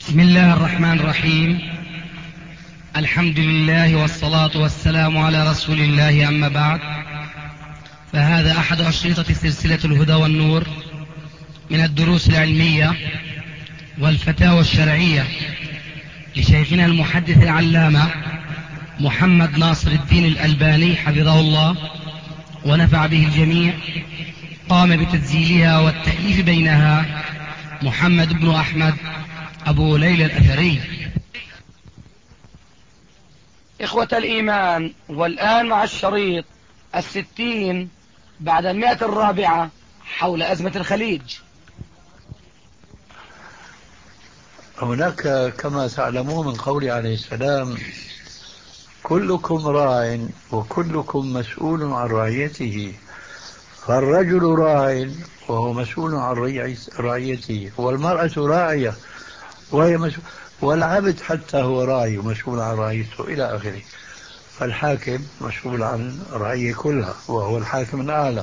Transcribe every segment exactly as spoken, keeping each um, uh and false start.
بسم الله الرحمن الرحيم. الحمد لله والصلاة والسلام على رسول الله، أما بعد، فهذا أحد أشرطة سلسلة الهدى والنور من الدروس العلمية والفتاوى الشرعية لشيخنا المحدث العلامة محمد ناصر الدين الألباني حفظه الله ونفع به الجميع. قام بتسجيلها والتأليف بينها محمد بن أحمد أبو ليلى الأثري. إخوة الإيمان، والآن مع الشريط الستين بعد المئة الرابعة حول أزمة الخليج. هناك كما تعلمون من قول عليه السلام: كلكم راع وكلكم مسؤول عن رعيته، فالرجل راع وهو مسؤول عن رعيته، والمرأة راعية وهي مسؤول، والعبد حتى هو راعي ومسؤول عن رعيته إلى آخره. فالحاكم مسؤول عن رعية كلها وهو الحاكم الأعلى.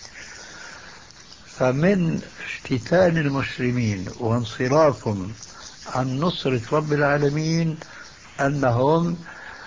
فمن افتتان المسلمين وانصرافهم عن نصرة رب العالمين أنهم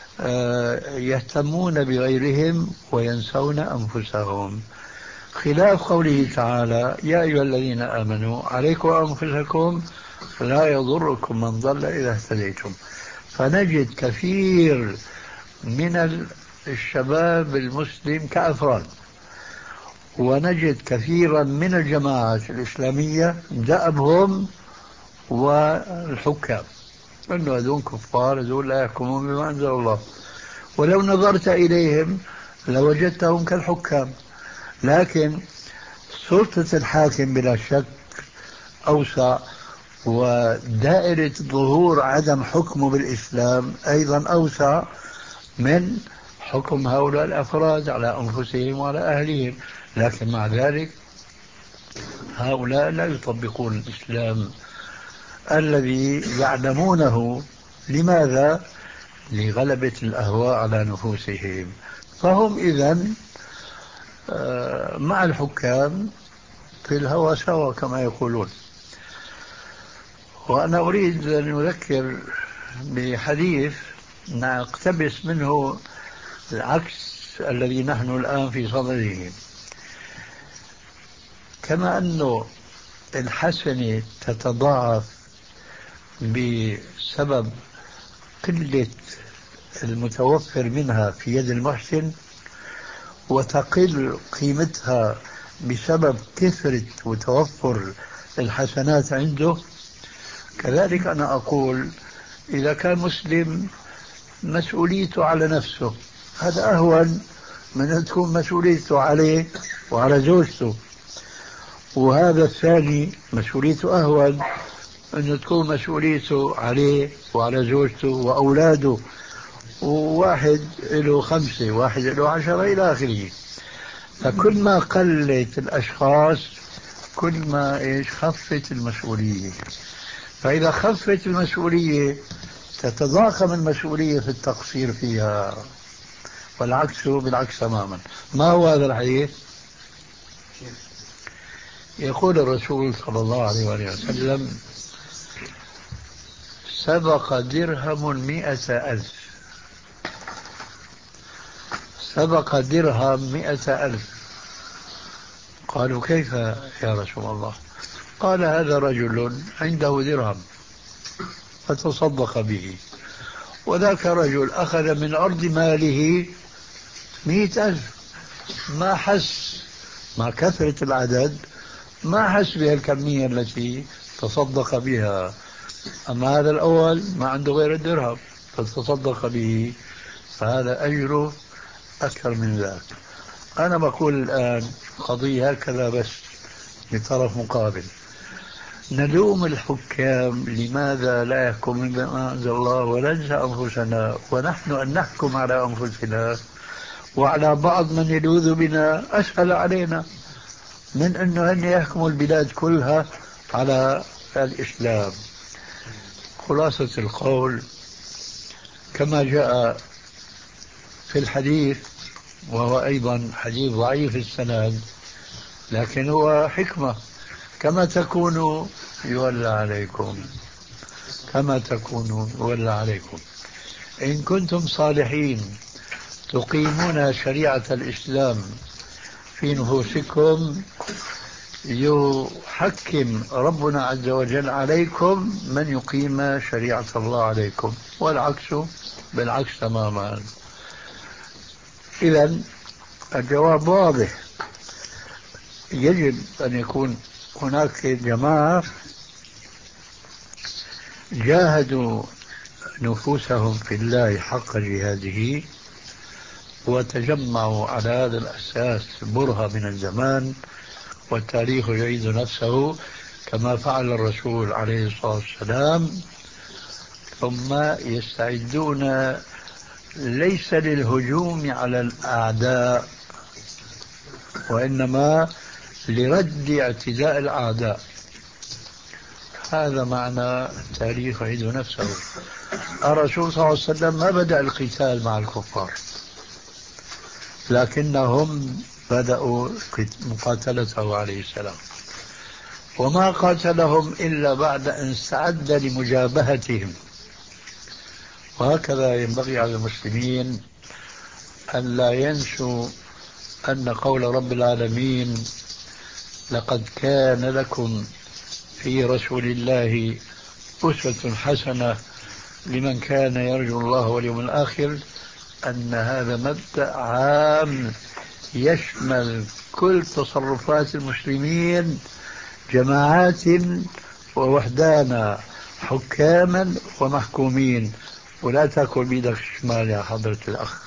يهتمون بغيرهم وينسون أنفسهم، خلاف قوله تعالى: يا أيها الذين آمنوا عليكم أنفسكم لا يضركم من ضل إذا اهتديتم. فنجد كثير من الشباب المسلم كأفراد، ونجد كثيرا من الجماعات الإسلامية دأبهم والحكام أنه هذول كفار، هذول لا يحكمون بما أنزل الله، ولو نظرت إليهم لوجدتهم كالحكام. لكن سلطة الحاكم بلا شك أوسع، ودائرة ظهور عدم حكمه بالإسلام أيضا أوسع من حكم هؤلاء الأفراد على أنفسهم وعلى أهلهم. لكن مع ذلك هؤلاء لا يطبقون الإسلام الذي يعلمونه. لماذا؟ لغلبة الأهواء على نفوسهم. فهم إذن مع الحكام في الهوى سوا كما يقولون. وأنا أريد أن أذكر بحديث نقتبس منه العكس الذي نحن الآن في صدده. كما أنه الحسنة تتضاعف بسبب قلة المتوفر منها في يد المحسن، وتقل قيمتها بسبب كثرة وتوفر الحسنات عنده، كذلك أنا أقول إذا كان مسلم مسؤوليته على نفسه، هذا أهون من أن تكون مسؤوليته عليه وعلى زوجته، وهذا الثاني مسؤوليته أهون أن تكون مسؤوليته عليه وعلى زوجته وأولاده، وواحد له خمسة واحد له عشرة إلى آخره. فكل ما قلت الأشخاص كل ما إيش خفت المسؤولية. فإذا خفت المسؤولية تتضاخم المسؤولية في التقصير فيها، والعكس بالعكس تماما. ما هو هذا الحديث؟ يقول الرسول صلى الله عليه وآله وسلم: سبق درهم مئة ألف. سبق درهم مئة ألف. قالوا: كيف يا رسول الله؟ قال: هذا رجل عنده درهم فتصدق به، وذاك رجل أخذ من أرض ماله مئة ألف، ما حس مع كثرة العدد، ما حس بها الكمية التي تصدق بها. أما هذا الأول ما عنده غير الدرهم فتصدق به، فهذا أجره أكثر من ذلك. أنا بقول الآن قضية هكذا بس بطرف مقابل. نلوم الحكام لماذا لا يحكمون بما أنزل الله وننسى أنفسنا، ونحن أن نحكم على أنفسنا وعلى بعض من يلوذ بنا أسهل علينا من أنه أن يحكموا البلاد كلها على الإسلام. خلاصة القول كما جاء في الحديث، وهو أيضا حديث ضعيف السند، لكن هو حكمة: كما تكونوا يولى عليكم، فما تكونوا ولا عليكم. إن كنتم صالحين تقيمون شريعة الإسلام في نفوسكم يحكم ربنا عز وجل عليكم من يقيم شريعة الله عليكم، والعكس بالعكس تماما. إذن الجواب واضح، يجب أن يكون هناك جماعة جاهدوا نفوسهم في الله حق جهاده وتجمعوا على هذا الأساس برهة من الزمان، والتاريخ يعيد نفسه كما فعل الرسول عليه الصلاة والسلام، ثم يستعدون ليس للهجوم على الأعداء وإنما لرد اعتداء الأعداء. هذا معنى التاريخ يعيد نفسه. الرسول صلى الله عليه وسلم ما بدأ القتال مع الكفار، لكنهم بدأوا مقاتلته عليه السلام، وما قاتلهم إلا بعد أن استعد لمجابهتهم. وهكذا ينبغي على المسلمين أن لا ينسوا أن قول رب العالمين لقد كان لكم في رسول الله أسوة حسنة لمن كان يرجو الله واليوم الآخر، أن هذا مبدأ عام يشمل كل تصرفات المسلمين جماعات ووحدانا، حكاما ومحكومين. ولا تأكل بيدك الشمال يا حضرة الأخ.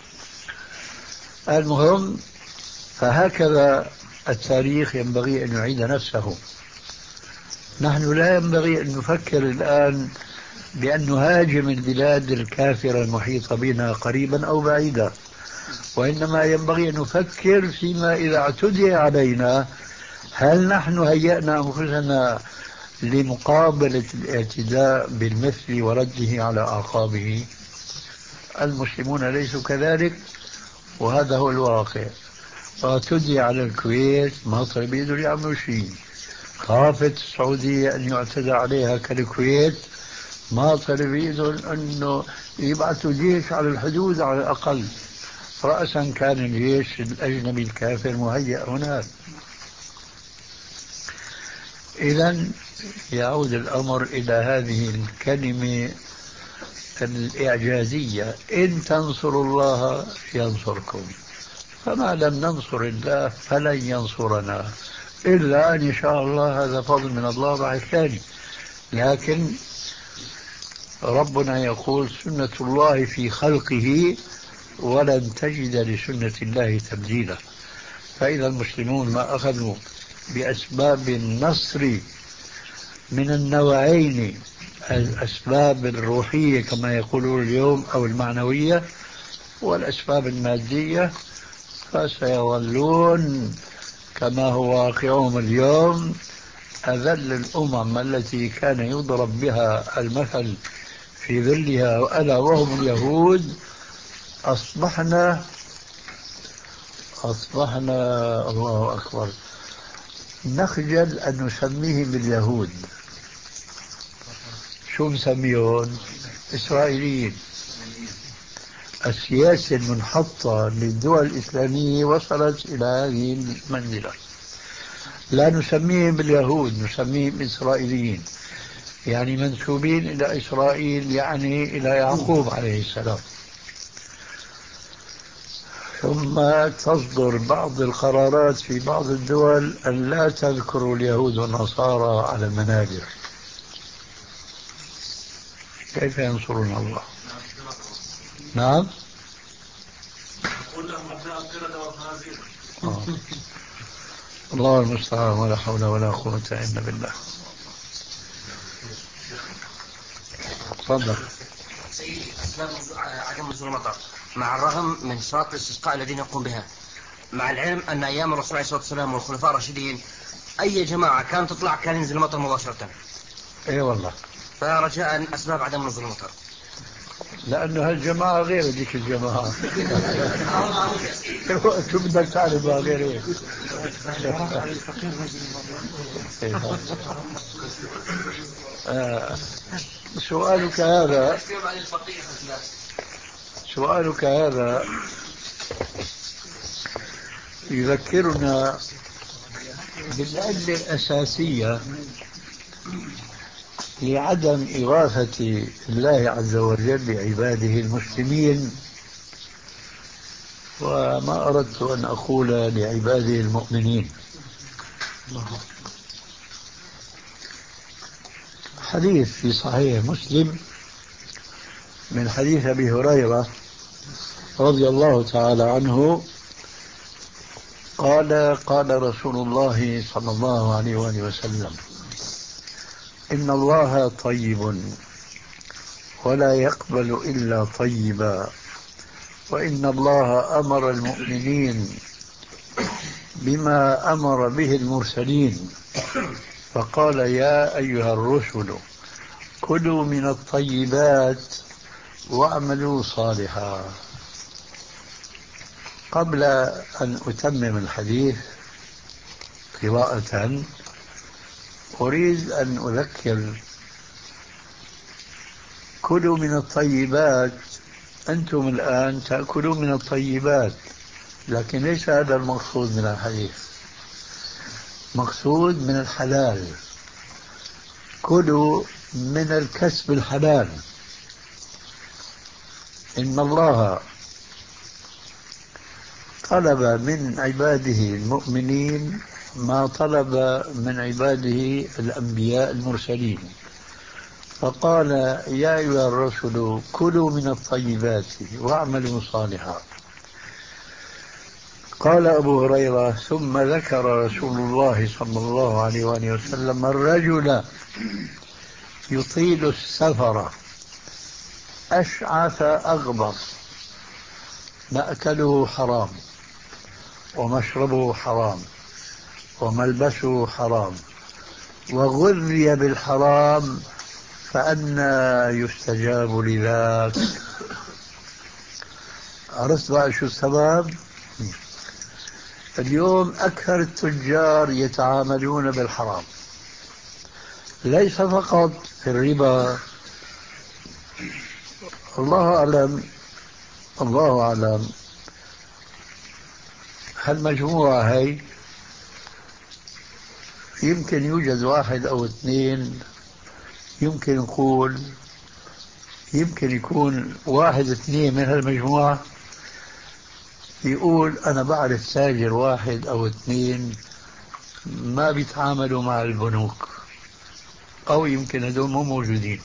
المهم، فهكذا التاريخ ينبغي أن يعيد نفسه. نحن لا ينبغي أن نفكر الآن بأن نهاجم البلاد الكافرة المحيطة بنا قريبا أو بعيدا، وإنما ينبغي أن نفكر فيما إذا اعتدي علينا هل نحن هيأنا أنفسنا لمقابلة الاعتداء بالمثل ورده على أعقابه. المسلمون ليسوا كذلك، وهذا هو الواقع. اعتدي على الكويت ما طلع بيدوا يعملوا شيء، خافت السعودية أن يعتدى عليها كالكويت ما طلع بيدوا أنه يبعثوا جيش على الحدود على الأقل، رأسا كان الجيش الأجنبي الكافر مهيأ هناك. إذن يعود الأمر إلى هذه الكلمة الإعجازية: إن تنصروا الله ينصركم، فما لم ننصر الله فلن ينصرنا إلا أن يشاء الله. هذا فضل من الله بعد ثاني. لكن ربنا يقول سنة الله في خلقه ولن تجد لسنة الله تبديلا. فإذا المسلمون ما أخذوا بأسباب النصر من النوعين، الأسباب الروحية كما يقولون اليوم أو المعنوية، والأسباب المادية، فسيظلون كما هو واقعهم اليوم أذل الأمم التي كان يضرب بها المثل في ظلها، ألا وهم اليهود. أصبحنا أصبحنا الله أكبر نخجل أن نسميهم باليهود. شو نسميهم؟ إسرائيليين. السياسة المنحطة للدول الإسلامية وصلت إلى هذه المنزلة. لا نسميهم باليهود، نسميهم إسرائيليين، يعني منسوبين إلى إسرائيل، يعني إلى يعقوب عليه السلام. ثم تصدر بعض القرارات في بعض الدول أن لا تذكروا اليهود والنصارى على المنابر. كيف ينصرون الله؟ نعم. آه. الله المستعان، ولا حول ولا قوة إلا بالله. تفضل. سيدي، أسباب عدم نزول المطر مع الرغم من شرط الاستسقاء الذين يقوم بها، مع العلم أن أيام الرسول عليه الصلاة والسلام والخلفاء الراشدين أي جماعة كانت تطلع كان ينزل المطر مباشرة. اي والله. فرجاء أسباب عدم نزول المطر. لأنه هالجماعة غير ذيك الجماعة. شو بدك تعرف غير هيك؟ آه. سؤالك هذا سؤالك هذا يذكرنا بالعلة الأساسية لعدم إغاثة الله عز وجل بعباده المسلمين، وما أردت أن أقول لعباده المؤمنين. حديث في صحيح مسلم من حديث أبي هريرة رضي الله تعالى عنه قال قال رسول الله صلى الله عليه وآله وسلم: إن الله طيب ولا يقبل إلا طيبا، وإن الله أمر المؤمنين بما أمر به المرسلين، فقال: يا أيها الرسل كلوا من الطيبات واعملوا صالحا. قبل أن أتمم الحديث قراءة أريد أن أذكر: كلوا من الطيبات، أنتم الآن تأكلون من الطيبات، لكن ليس هذا المقصود من الحديث. مقصود من الحلال، كلوا من الكسب الحلال. إن الله طلب من عباده المؤمنين ما طلب من عباده الأنبياء المرسلين، فقال: يا أيها الرسل كلوا من الطيبات واعملوا صالحا. قال أبو هريرة: ثم ذكر رسول الله صلى الله عليه وآله وسلم الرجل يطيل السفر أشعث أغبر، مأكله حرام ومشربه حرام وملبسه حرام وغذي بالحرام، فأنى يستجاب لذاك. عرفت بقى شو السبب؟ اليوم أكثر التجار يتعاملون بالحرام، ليس فقط في الربا. الله أعلم الله أعلم هالمجموعة هي يمكن يوجد واحد أو اثنين، يمكن نقول يمكن يكون واحد اثنين من هالمجموعة يقول أنا بعرف تاجر واحد أو اثنين ما بيتعاملوا مع البنوك، أو يمكن هذول مو موجودين.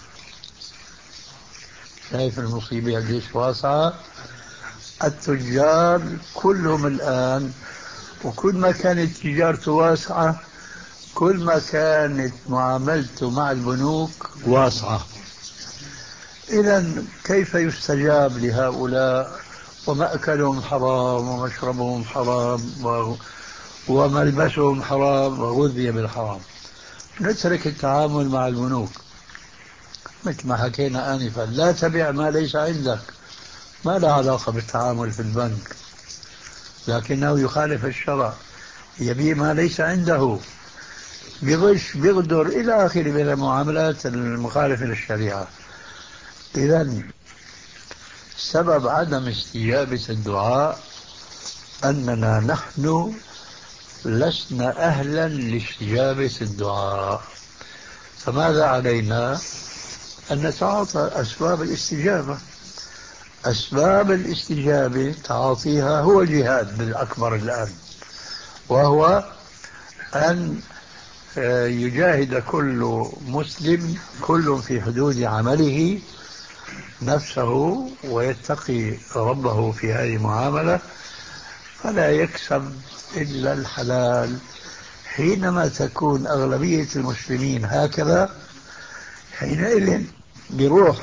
شايف المصيبة قديش واسعة؟ التجار كلهم الآن، وكل ما كانت تجارته واسعة كل ما كانت معاملته مع البنوك واسعة. إذن كيف يستجاب لهؤلاء ومأكلهم حرام ومشربهم حرام وملبسهم حرام وغذي بالحرام؟ نترك التعامل مع البنوك مثل ما حكينا آنفا، لا تبع ما ليس عندك، ما له علاقة بالتعامل في البنك، لكنه يخالف الشرع، يبيع ما ليس عنده، بغش بغدر إلى آخره من المعاملات المخالفة للشريعة. إذن سبب عدم استجابة الدعاء أننا نحن لسنا أهلا لاستجابة الدعاء، فماذا علينا؟ أن نتعاطى أسباب الاستجابة. أسباب الاستجابة تعاطيها هو جهاد بالأكبر الآن، وهو أن يجاهد كل مسلم كل في حدود عمله نفسه ويتقي ربه في هذه المعاملة، فلا يكسب إلا الحلال. حينما تكون أغلبية المسلمين هكذا، حينئذ بروح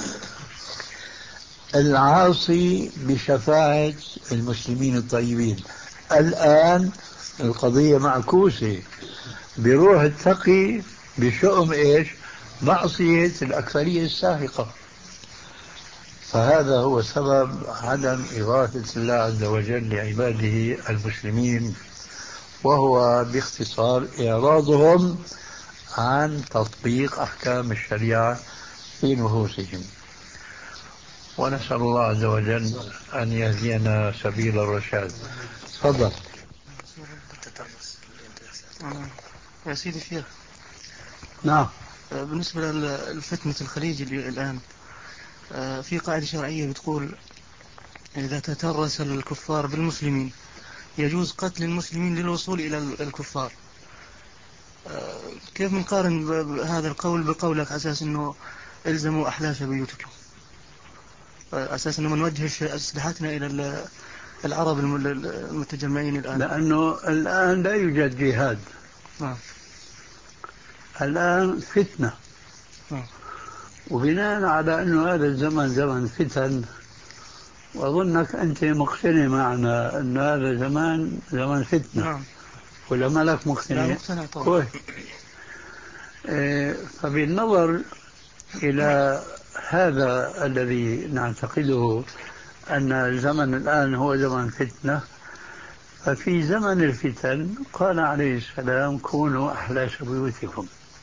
العاصي بشفاعة المسلمين الطيبين. الآن القضية معكوسة، بروح التقي بشؤم إيش؟ معصية الأكثرية الساهقة. فهذا هو سبب عدم إغاثة الله عز وجل لعباده المسلمين، وهو باختصار إعراضهم عن تطبيق أحكام الشريعة في نفوسهم. ونسأل الله عز وجل أن يهدينا سبيل الرشاد. تفضل. يا سيدي الشيخ، نعم. بالنسبة للفتنة الخليج الآن، في قاعدة شرعية بتقول إذا تترس الكفار بالمسلمين يجوز قتل المسلمين للوصول إلى الكفار. كيف نقارن هذا القول بقولك على أساس أنه إلزموا أحلاش بيوتكم، أساس أنه نوجه أسلحتنا إلى العرب المتجمعين الآن؟ لأنه الآن لا يوجد جهاد. نعم. الآن فتنة. نعم. وبناء على أنه هذا الزمن زمن فتن، وأظنك أنت مقتنع معنا أن هذا زمان زمن فتنة. نعم. ولا ما لك مقتنع؟ لا مقتنع طبعا. إيه، فبالنظر إلى هذا الذي نعتقده أن الزمن الآن هو زمن فتنة، ففي زمن الفتن قال عليه السلام كونوا أحلاش بيوتكم.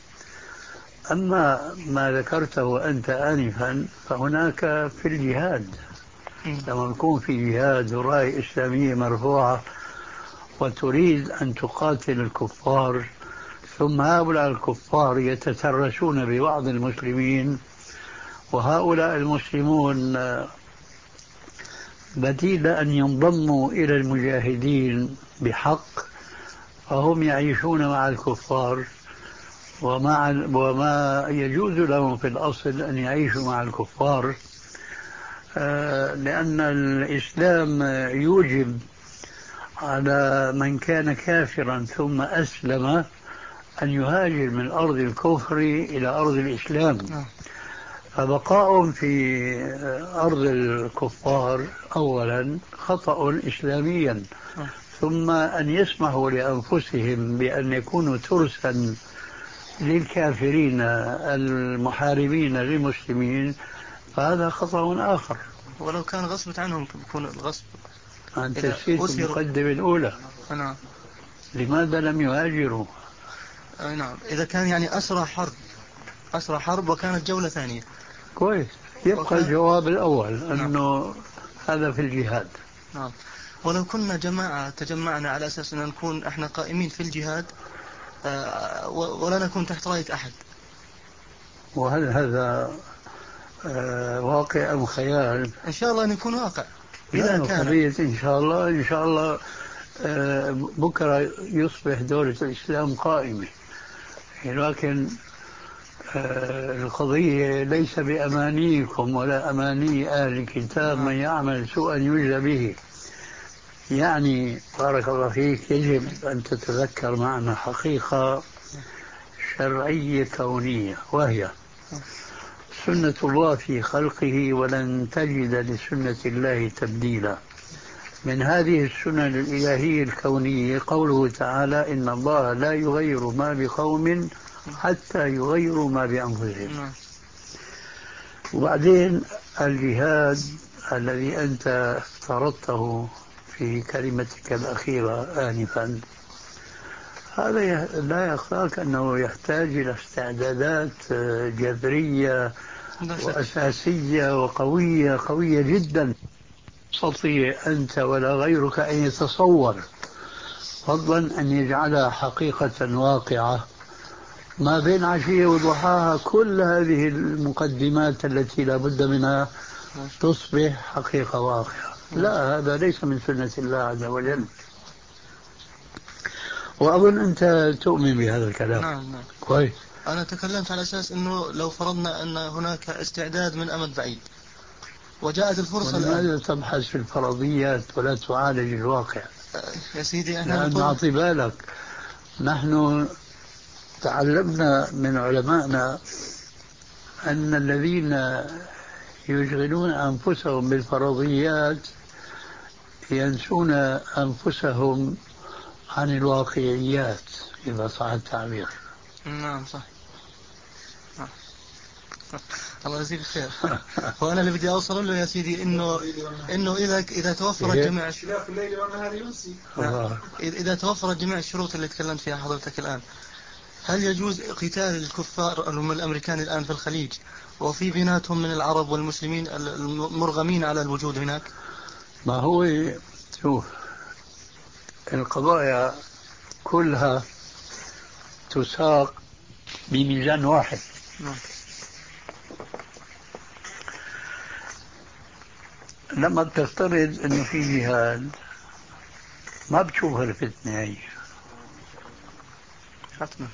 أما ما ذكرته أنت آنفا فهناك في الجهاد، لما يكون في جهاد وراية إسلامية مرفوعة وتريد أن تقاتل الكفار، ثم هؤلاء الكفار يتترسون ببعض المسلمين، وهؤلاء المسلمون بديل أن ينضموا إلى المجاهدين بحق، فهم يعيشون مع الكفار، ومع وما يجوز لهم في الأصل أن يعيشوا مع الكفار، لأن الإسلام يوجب على من كان كافرا ثم أسلم أن يهاجر من أرض الكفر إلى أرض الإسلام. فبقاء في أرض الكفار أولا خطأ إسلاميا، ثم أن يسمحوا لأنفسهم بأن يكونوا ترسا للكافرين المحاربين للمسلمين، فهذا خطأ آخر. ولو كان غصبت عنهم يكون الغصب. أنت نسيت المقدمة الأولى. نعم. لماذا لم يهاجروا؟ نعم، إذا كان يعني أسرى حرب أسرى حرب وكانت جولة ثانية. كويس. يبقى وكان... الجواب الأول أنه نعم. هذا في الجهاد. نعم. ولو كنا جماعة تجمعنا على أساس أن نكون إحنا قائمين في الجهاد ولا نكون تحت راية أحد، وهل هذا واقع أم خيال؟ إن شاء الله نكون واقع. إذا كان إن شاء الله إن شاء الله بكرة يصبح دولة الإسلام قائمة، لكن القضية ليس بأمانيكم ولا أماني أهل الكتاب، من يعمل سوءا يجزى به. يعني بارك الله فيك، يجب أن تتذكر معنا حقيقة شرعية كونية، وهي سنة الله في خلقه ولن تجد لسنة الله تبديلا. من هذه السنن الإلهية الكونية قوله تعالى إن الله لا يغير ما بقوم حتى يغيروا ما بأنفسهم. وبعدين الجهاد الذي أنت افترضته في كلمتك الأخيرة آنفا، هذا لا يخفاك أنه يحتاج إلى استعدادات جذرية وأساسية وقوية قوية جدا، تستطيع أنت ولا غيرك أن يتصور، فضلا أن يجعلها حقيقة واقعة. ما بين عشية وضحاها كل هذه المقدمات التي لا بد منها تصبح حقيقة واقعة. لا، هذا ليس من سنة الله عز وجل، وأظن أنت تؤمن بهذا الكلام. نعم نعم. كويس. أنا تكلمت على أساس أنه لو فرضنا أن هناك استعداد من أمد بعيد وجاءت الفرصة الآن. لماذا تبحث في الفرضيات ولا تعالج الواقع؟ يا سيدي أنا لأن أعطي بالك، نحن تعلمنا من علمائنا أن الذين يشغلون أنفسهم بالفرضيات ينسون أنفسهم عن الواقعيات، إذا صح التعبير. نعم صح. الله يجزيك خير. وأنا اللي بدي أوصل له يا سيدي إنه إنه إذا إذا توفرت جميع اختلاف الليل والنهار ينسي. إذا توفرت جميع الشروط اللي تكلمت فيها حضرتك الآن، هل يجوز قتال الكفار هم الأمريكان الآن في الخليج وفي بيناتهم من العرب والمسلمين المرغمين على الوجود هناك؟ ما هو شوف، القضايا كلها تساق بميزان واحد. لما بتفترض انه في جهاد ما بتشوف الفتنة هي حتما،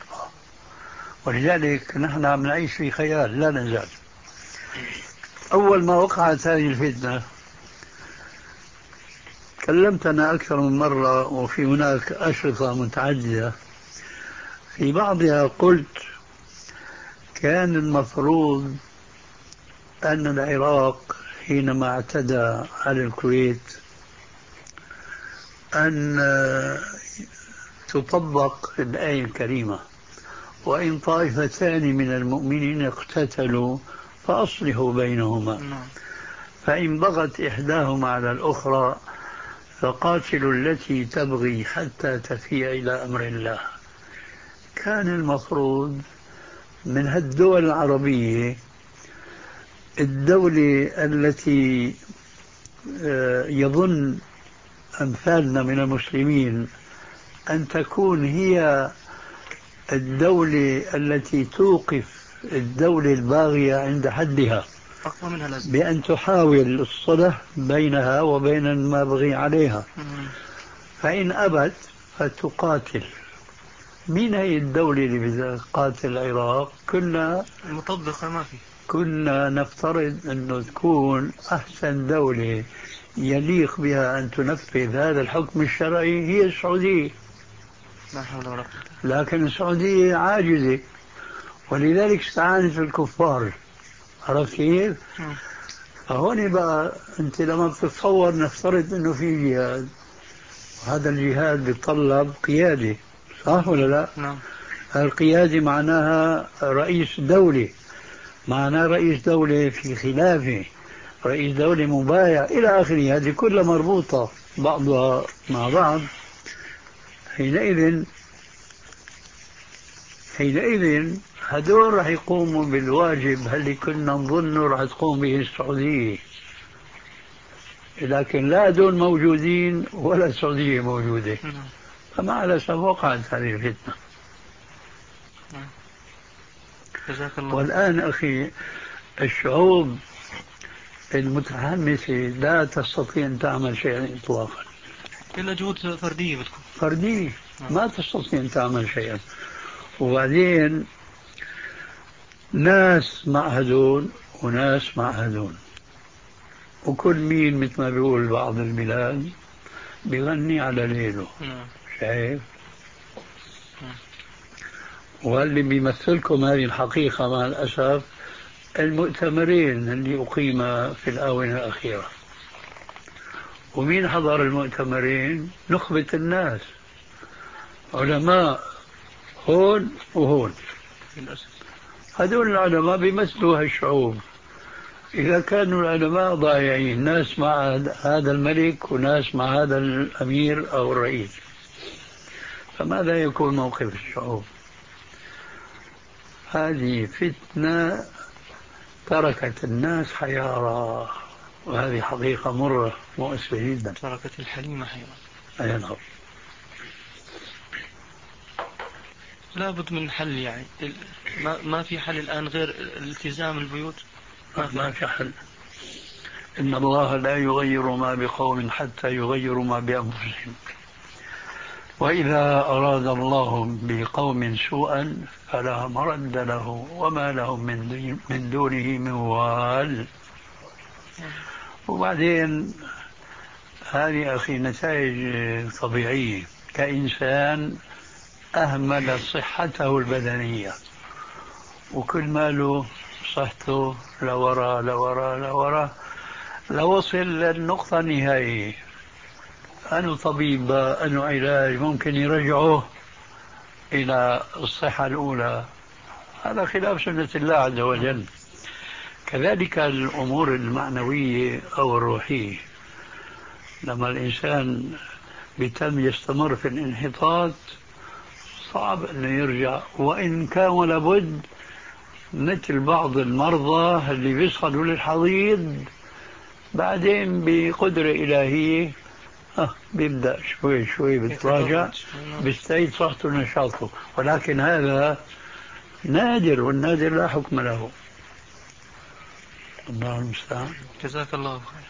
ولذلك نحن عم نعيش في خيال لا نزال. أول ما وقعت هذه الفتنة كلمت أنا أكثر من مرة، وفي هناك أشرطة متعددة، في بعضها قلت كان المفروض أن العراق حينما اعتدى على الكويت أن تطبق الآية الكريمة: وإن طائفتان من المؤمنين اقتتلوا فأصلحوا بينهما فإن بغت إحداهما على الأخرى فقاتلوا التي تبغي حتى تفيء إلى أمر الله. كان المفروض من هالدول العربية الدولة التي يظن أمثالنا من المسلمين أن تكون هي الدولة التي توقف الدولة الباغية عند حدها بأن تحاول الصلح بينها وبين المبغي عليها، فإن أبت فتقاتل. مين هي الدولة اللي بتقاتل العراق؟ كنا المطبقة ما في، كنا نفترض أنه تكون أحسن دولة يليق بها أن تنفذ هذا الحكم الشرعي هي السعودية، لكن السعودية عاجزة ولذلك استعانت الكفار. عرفت كيف؟ فهون بقى أنت لما بتتصور نفترض أنه في جهاد، وهذا الجهاد بيتطلب قيادة، صح ولا لا؟ نعم. القيادة معناها رئيس دولة، معناه رئيس دولة في خلافة، رئيس دولة مبايع إلى آخره، هذه كلها مربوطة بعضها مع بعض. حينئذ حينئذ هدول رح يقوموا بالواجب اللي كنا نظنه رح تقوم به السعودية، لكن لا دول موجودين ولا السعودية موجودة، فما على سبب وقعت هذه الفتنة. والآن أخي الشعوب المتحمسة لا تستطيع أن تعمل شيئا إطلاقا إلا جهود فردية بتكون فردية، ما تستطيع أن تعمل شيئا. وبعدين ناس معهدون وناس معهدون، وكل مين مثل ما بيقول بعض البلاد بيغني على ليله. شايف؟ واللي بيمثلكم هذه الحقيقة مع الأسف المؤتمرين اللي أقيم في الآونة الأخيرة. ومين حضر المؤتمرين؟ نخبة الناس، علماء هون وهون. هذول العلماء بيمثلوا هالشعوب. إذا كانوا العلماء ضايعين، ناس مع هذا الملك وناس مع هذا الأمير أو الرئيس، فماذا يكون موقف الشعوب؟ هذه فتنة تركت الناس حيارى، وهذه حقيقة مرة مؤسفة جدا. تركت الحليمة حيرة. أي نعم. لابد من حل يعني. ما ما في حل الآن غير التزام البيوت. ما في, ما في حل. إن الله لا يغير ما بقوم حتى يغيروا ما بأنفسهم، وإذا أراد الله بقوم سوءا فلا مرد له وما لهم من, من دونه من وال. وبعدين هذه أخي نتائج طبيعية. كإنسان أهمل صحته البدنية وكل ماله صحته لورا لورا لورا لوصل للنقطة النهائية، أنه طبيب أنه علاج ممكن يرجعه إلى الصحة الأولى. هذا خلاف سنة الله عز وجل. كذلك الأمور المعنوية أو الروحية، لما الإنسان بيتم يستمر في الانحطاط صعب أنه يرجع، وإن كان لابد مثل بعض المرضى اللي بيصلوا للحضيض بعدين بقدرة إلهية آه بيبدأ شوي شوي بيتراجع بيستعيد صحته ونشاطه، ولكن هذا نادر، والنادر لا حكم له. الله المستعان. جزاك الله خير.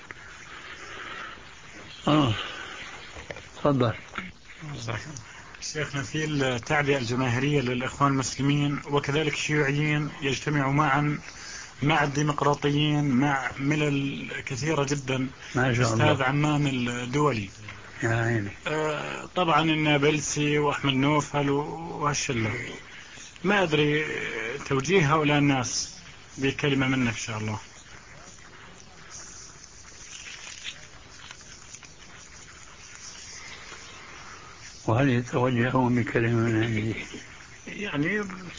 اه تفضل. شيخنا، في التعبئة الجماهيرية للإخوان المسلمين وكذلك الشيوعيين يجتمعوا معا مع الديمقراطيين مع ملل كثيرة جدا، أستاذ عمان الدولي يا عيني. آه طبعا النابلسي وأحمد نوفل وهالشلة، ما أدري توجيه هؤلاء الناس بكلمة منك إن شاء الله. وهل يتوجهون بكلمة من عندي؟ يعني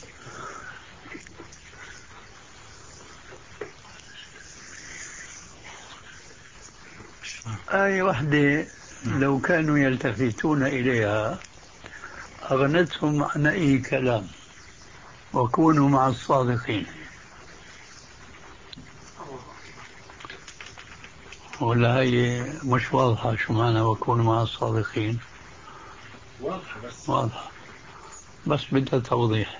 آية واحدة لو كانوا يلتفتون إليها أغنتهم عن أي كلام، وكونوا مع الصادقين. ولا هي مش واضحة شو معنى وكونوا مع الصادقين؟ واضحة بس واضحة بس بدها توضيح.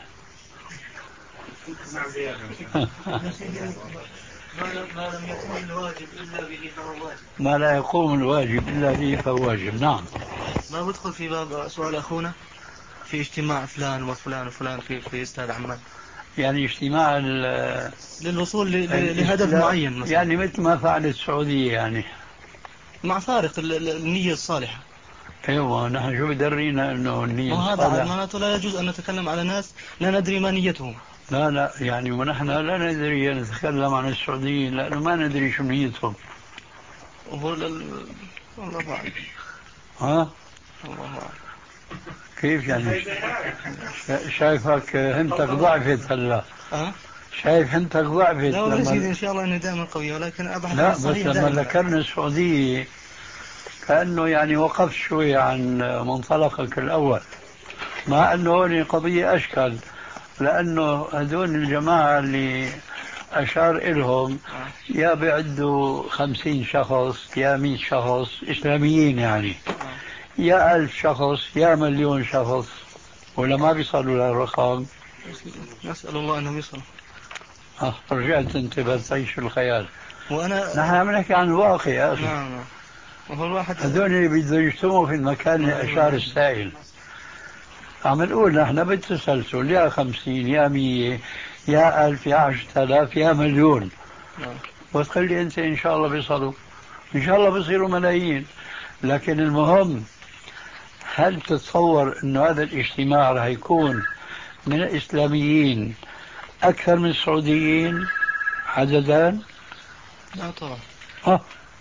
ما لم يكن الواجب إلا به فهو واجب. ما لا يقوم الواجب إلا به فهو واجب. نعم. ما بدخل في باب سؤال أخونا في اجتماع فلان وفلان وفلان في في استاذ عمان، يعني اجتماع للوصول لهدف معين مثلا. يعني مثل ما فعل السعودية يعني مع فارق النية الصالحة. ايوه نحن شو بدرينا انه النية الصالحة؟ هذا معناته لا يجوز ان نتكلم على ناس لا ندري ما نيتهم. لا لا يعني ونحن لا ندري نتكلم عن السعوديين لانه ما ندري شو نيتهم. وهو لل... الله أعلم. ها؟ الله أعلم. كيف يعني؟ شايفك همتك ضعفت هلا. أه؟ شايف همتك ضعفت. لا والله سيدي ان شاء الله اني دائما قوية، ولكن ابحث لا عن بس الصحيح لما دائما. ذكرنا السعودية كأنه يعني وقفت شوي عن منطلقك الأول، مع أنه هون قضية أشكال، لأنه هذول الجماعة اللي أشار إلهم يا بيعدوا خمسين شخص يا مئة شخص إسلاميين يعني، يا ألف شخص يا مليون شخص، ولا ما بيصلوا للرقم. نسأل الله أنهم يصلوا. آه رجعت أنت بتعيش الخيال. وأنا نحن عم نحكي عن الواقع يا أخي. نعم نعم. وهو الواحد هذول اللي بده يجتمعوا في المكان اللي أشار السائل. عم نقول نحن بالتسلسل يا خمسين يا مية يا ألف يا عشرة آلاف يا مليون. نعم. وتقول لي أنت إن شاء الله بيصلوا، إن شاء الله بيصيروا ملايين، لكن المهم هل تتصور أنه هذا الاجتماع رح يكون من الإسلاميين أكثر من السعوديين عددا؟ لا طبعا. ها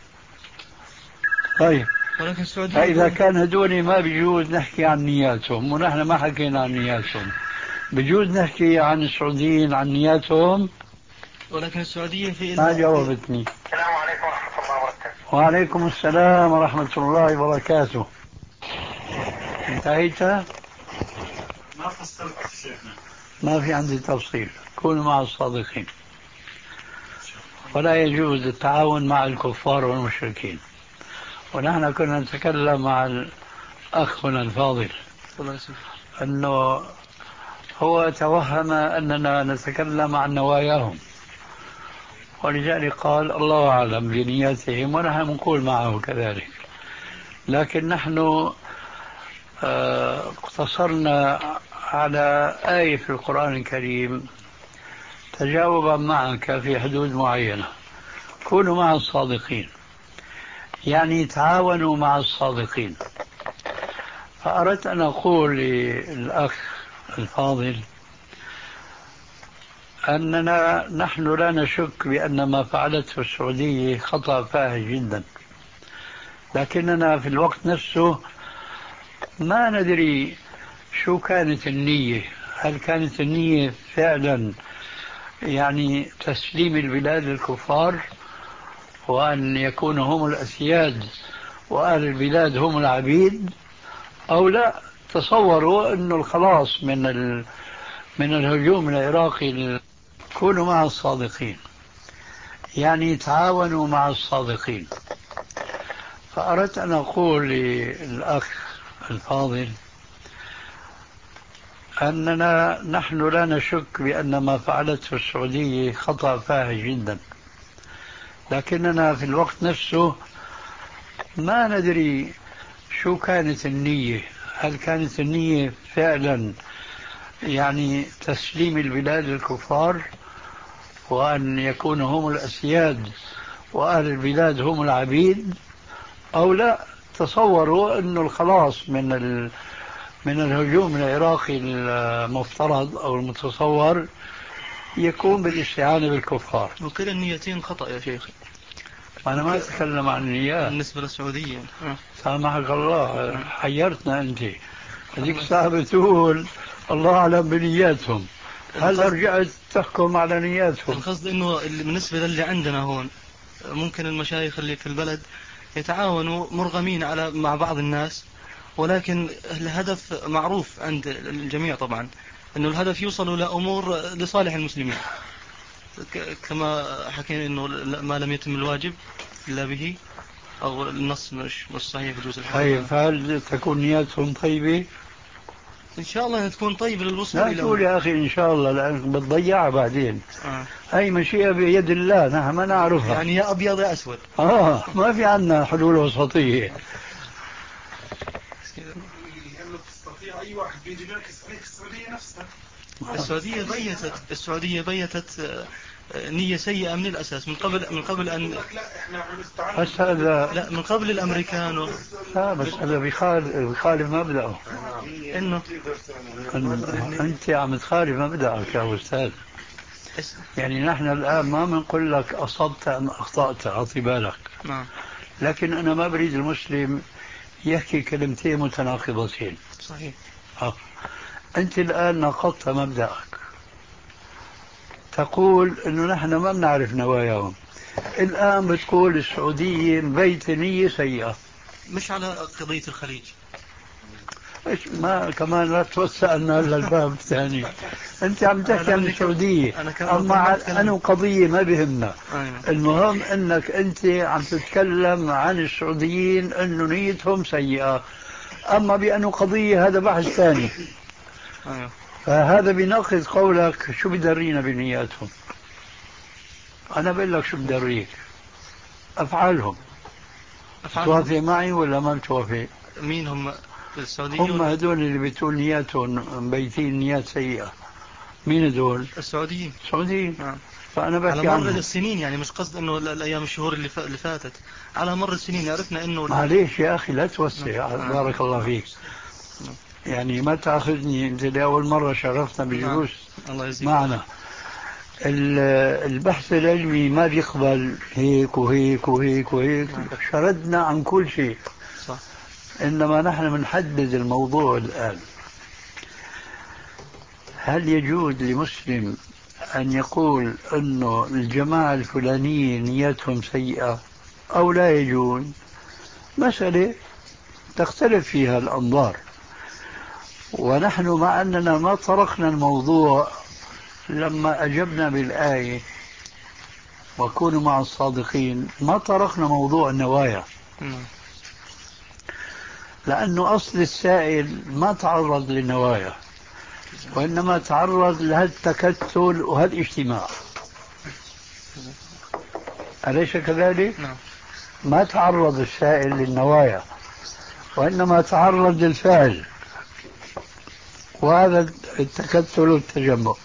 طيب، ولكن السعودية فإذا كان هدول ما بيجوز نحكي عن نياتهم، ونحن ما حكينا عن نياتهم، بيجوز نحكي عن السعوديين عن نياتهم. ولكن السعودية في ما جاوبتني. السلام عليكم ورحمة الله وبركاته. وعليكم السلام ورحمة الله وبركاته. انتهيت؟ ما فصلت شيخنا. ما في عندي تفصيل. كونوا مع الصادقين، ولا يجوز التعاون مع الكفار والمشركين. ونحن كنا نتكلم مع الأخ هنا الفاضل أنه هو توهم أننا نتكلم عن نواياهم، ولذلك قال الله أعلم بنياتهم، ونحن نقول معه كذلك. لكن نحن اقتصرنا على آية في القرآن الكريم تجاوبا معك في حدود معينة. كونوا مع الصادقين يعني تعاونوا مع الصادقين. فأردت أن أقول للأخ الفاضل أننا نحن لا نشك بأن ما فعلته السعودية خطأ فاحش جدا، لكننا في الوقت نفسه ما ندري شو كانت النية. هل كانت النية فعلا يعني تسليم البلاد للكفار وأن يكونوا هم الأسياد وأهل البلاد هم العبيد، أو لا تصوروا أنه الخلاص من ال... من الهجوم العراقي كونوا مع الصادقين، يعني تعاونوا مع الصادقين. فأردت أن أقول للأخ الفاضل أننا نحن لا نشك بأن ما فعلته السعودية خطأ فاحش جدا، لكننا في الوقت نفسه ما ندري شو كانت النية. هل كانت النية فعلا يعني تسليم البلاد للكفار وأن يكونوا هم الأسياد وأهل البلاد هم العبيد، أو لا تصوروا أنه الخلاص من ال... من الهجوم العراقي المفترض أو المتصور يكون بالاستعانة بالكفار. وكل النيتين خطأ يا شيخ. أنا ما أتكلم عن النيات بالنسبة للسعودية. سامحك الله، حيرتنا أنت. هذيك الساعة بتقول الله أعلم بنياتهم، هل رجعت تحكم على نياتهم؟ القصد أنه بالنسبة للي عندنا هون ممكن المشايخ اللي في البلد يتعاونوا مرغمين على مع بعض الناس، ولكن الهدف معروف عند الجميع طبعا، أنه الهدف يوصلوا لأمور لصالح المسلمين، كما حكينا أنه ما لم يتم الواجب إلا به، أو النص مش مش صحيح بجوز الحق. طيب هل تكون نياتهم طيبة؟ إن شاء الله تكون طيبة للوصول لا إلى تقول يا أخي إن شاء الله، لأنك بتضيعها بعدين. آه. هاي مشيئة بيد الله، نحن ما نعرفها. يعني يا أبيض يا أسود. آه ما في عنا حلول وسطية. تستطيع أي واحد بيجي لك السعودية نفسها. السعودية بيتت السعودية بيتت نية سيئة من الأساس، من قبل من قبل أن بس هذا لا من قبل الأمريكان و... لا بس هذا بخالف بخالف مبدأه. إنه أنت عم تخالف مبدأك يا أستاذ. يعني نحن الآن ما بنقول لك أصبت أم أخطأت، أعطي بالك. نعم. لكن أنا ما بريد المسلم يحكي كلمتين متناقضتين. صحيح. أه. أنت الآن نقضت مبدأك، تقول أنه نحن ما بنعرف نواياهم. الآن بتقول السعودية بيت نية سيئة. مش على قضية الخليج. إيش ما كمان لا توسع لنا للباب الثاني. أنت عم تحكي عن السعودية، أما أنا قضية ما بهمنا. أيوة. المهم أنك أنت عم تتكلم عن السعوديين أنه نيتهم سيئة، أما بأنه قضية هذا بحث ثاني. أيوة. فهذا بيناقض قولك شو بدرينا بنياتهم. أنا بقول لك شو بدريك، أفعالهم. توافق معي ولا ما بتوافق؟ مين هم السعوديين؟ هم هدول اللي بتقول نياتهم بيتين نيات سيئة. مين هدول؟ السعوديين. السعوديين. نعم. فأنا بحكي على مر عنهم. السنين، يعني مش قصد انه الايام الشهور اللي اللي فاتت، على مر السنين عرفنا انه معليش يا اخي لا توسع. نعم. بارك الله فيك. نعم. يعني ما تاخذني انت لاول مره شرفتنا بجلوس. نعم. الله يجزيك. معنا البحث العلمي ما بيقبل هيك وهيك وهيك وهيك. نعم. شردنا عن كل شيء. صح. إنما نحن بنحدد الموضوع الآن. هل يجوز لمسلم أن يقول أنه الجماعة الفلانية نيتهم سيئة أو لا يجوز؟ مسألة تختلف فيها الأنظار، ونحن مع أننا ما طرقنا الموضوع لما أجبنا بالآية وكونوا مع الصادقين، ما طرقنا موضوع النوايا، لأنه أصل السائل ما تعرض للنوايا، وإنما تعرض لهالتكتل وهالاجتماع. أليس كذلك؟ نعم. ما تعرض السائل للنوايا، وإنما تعرض للفعل، وهذا التكتل والتجمع.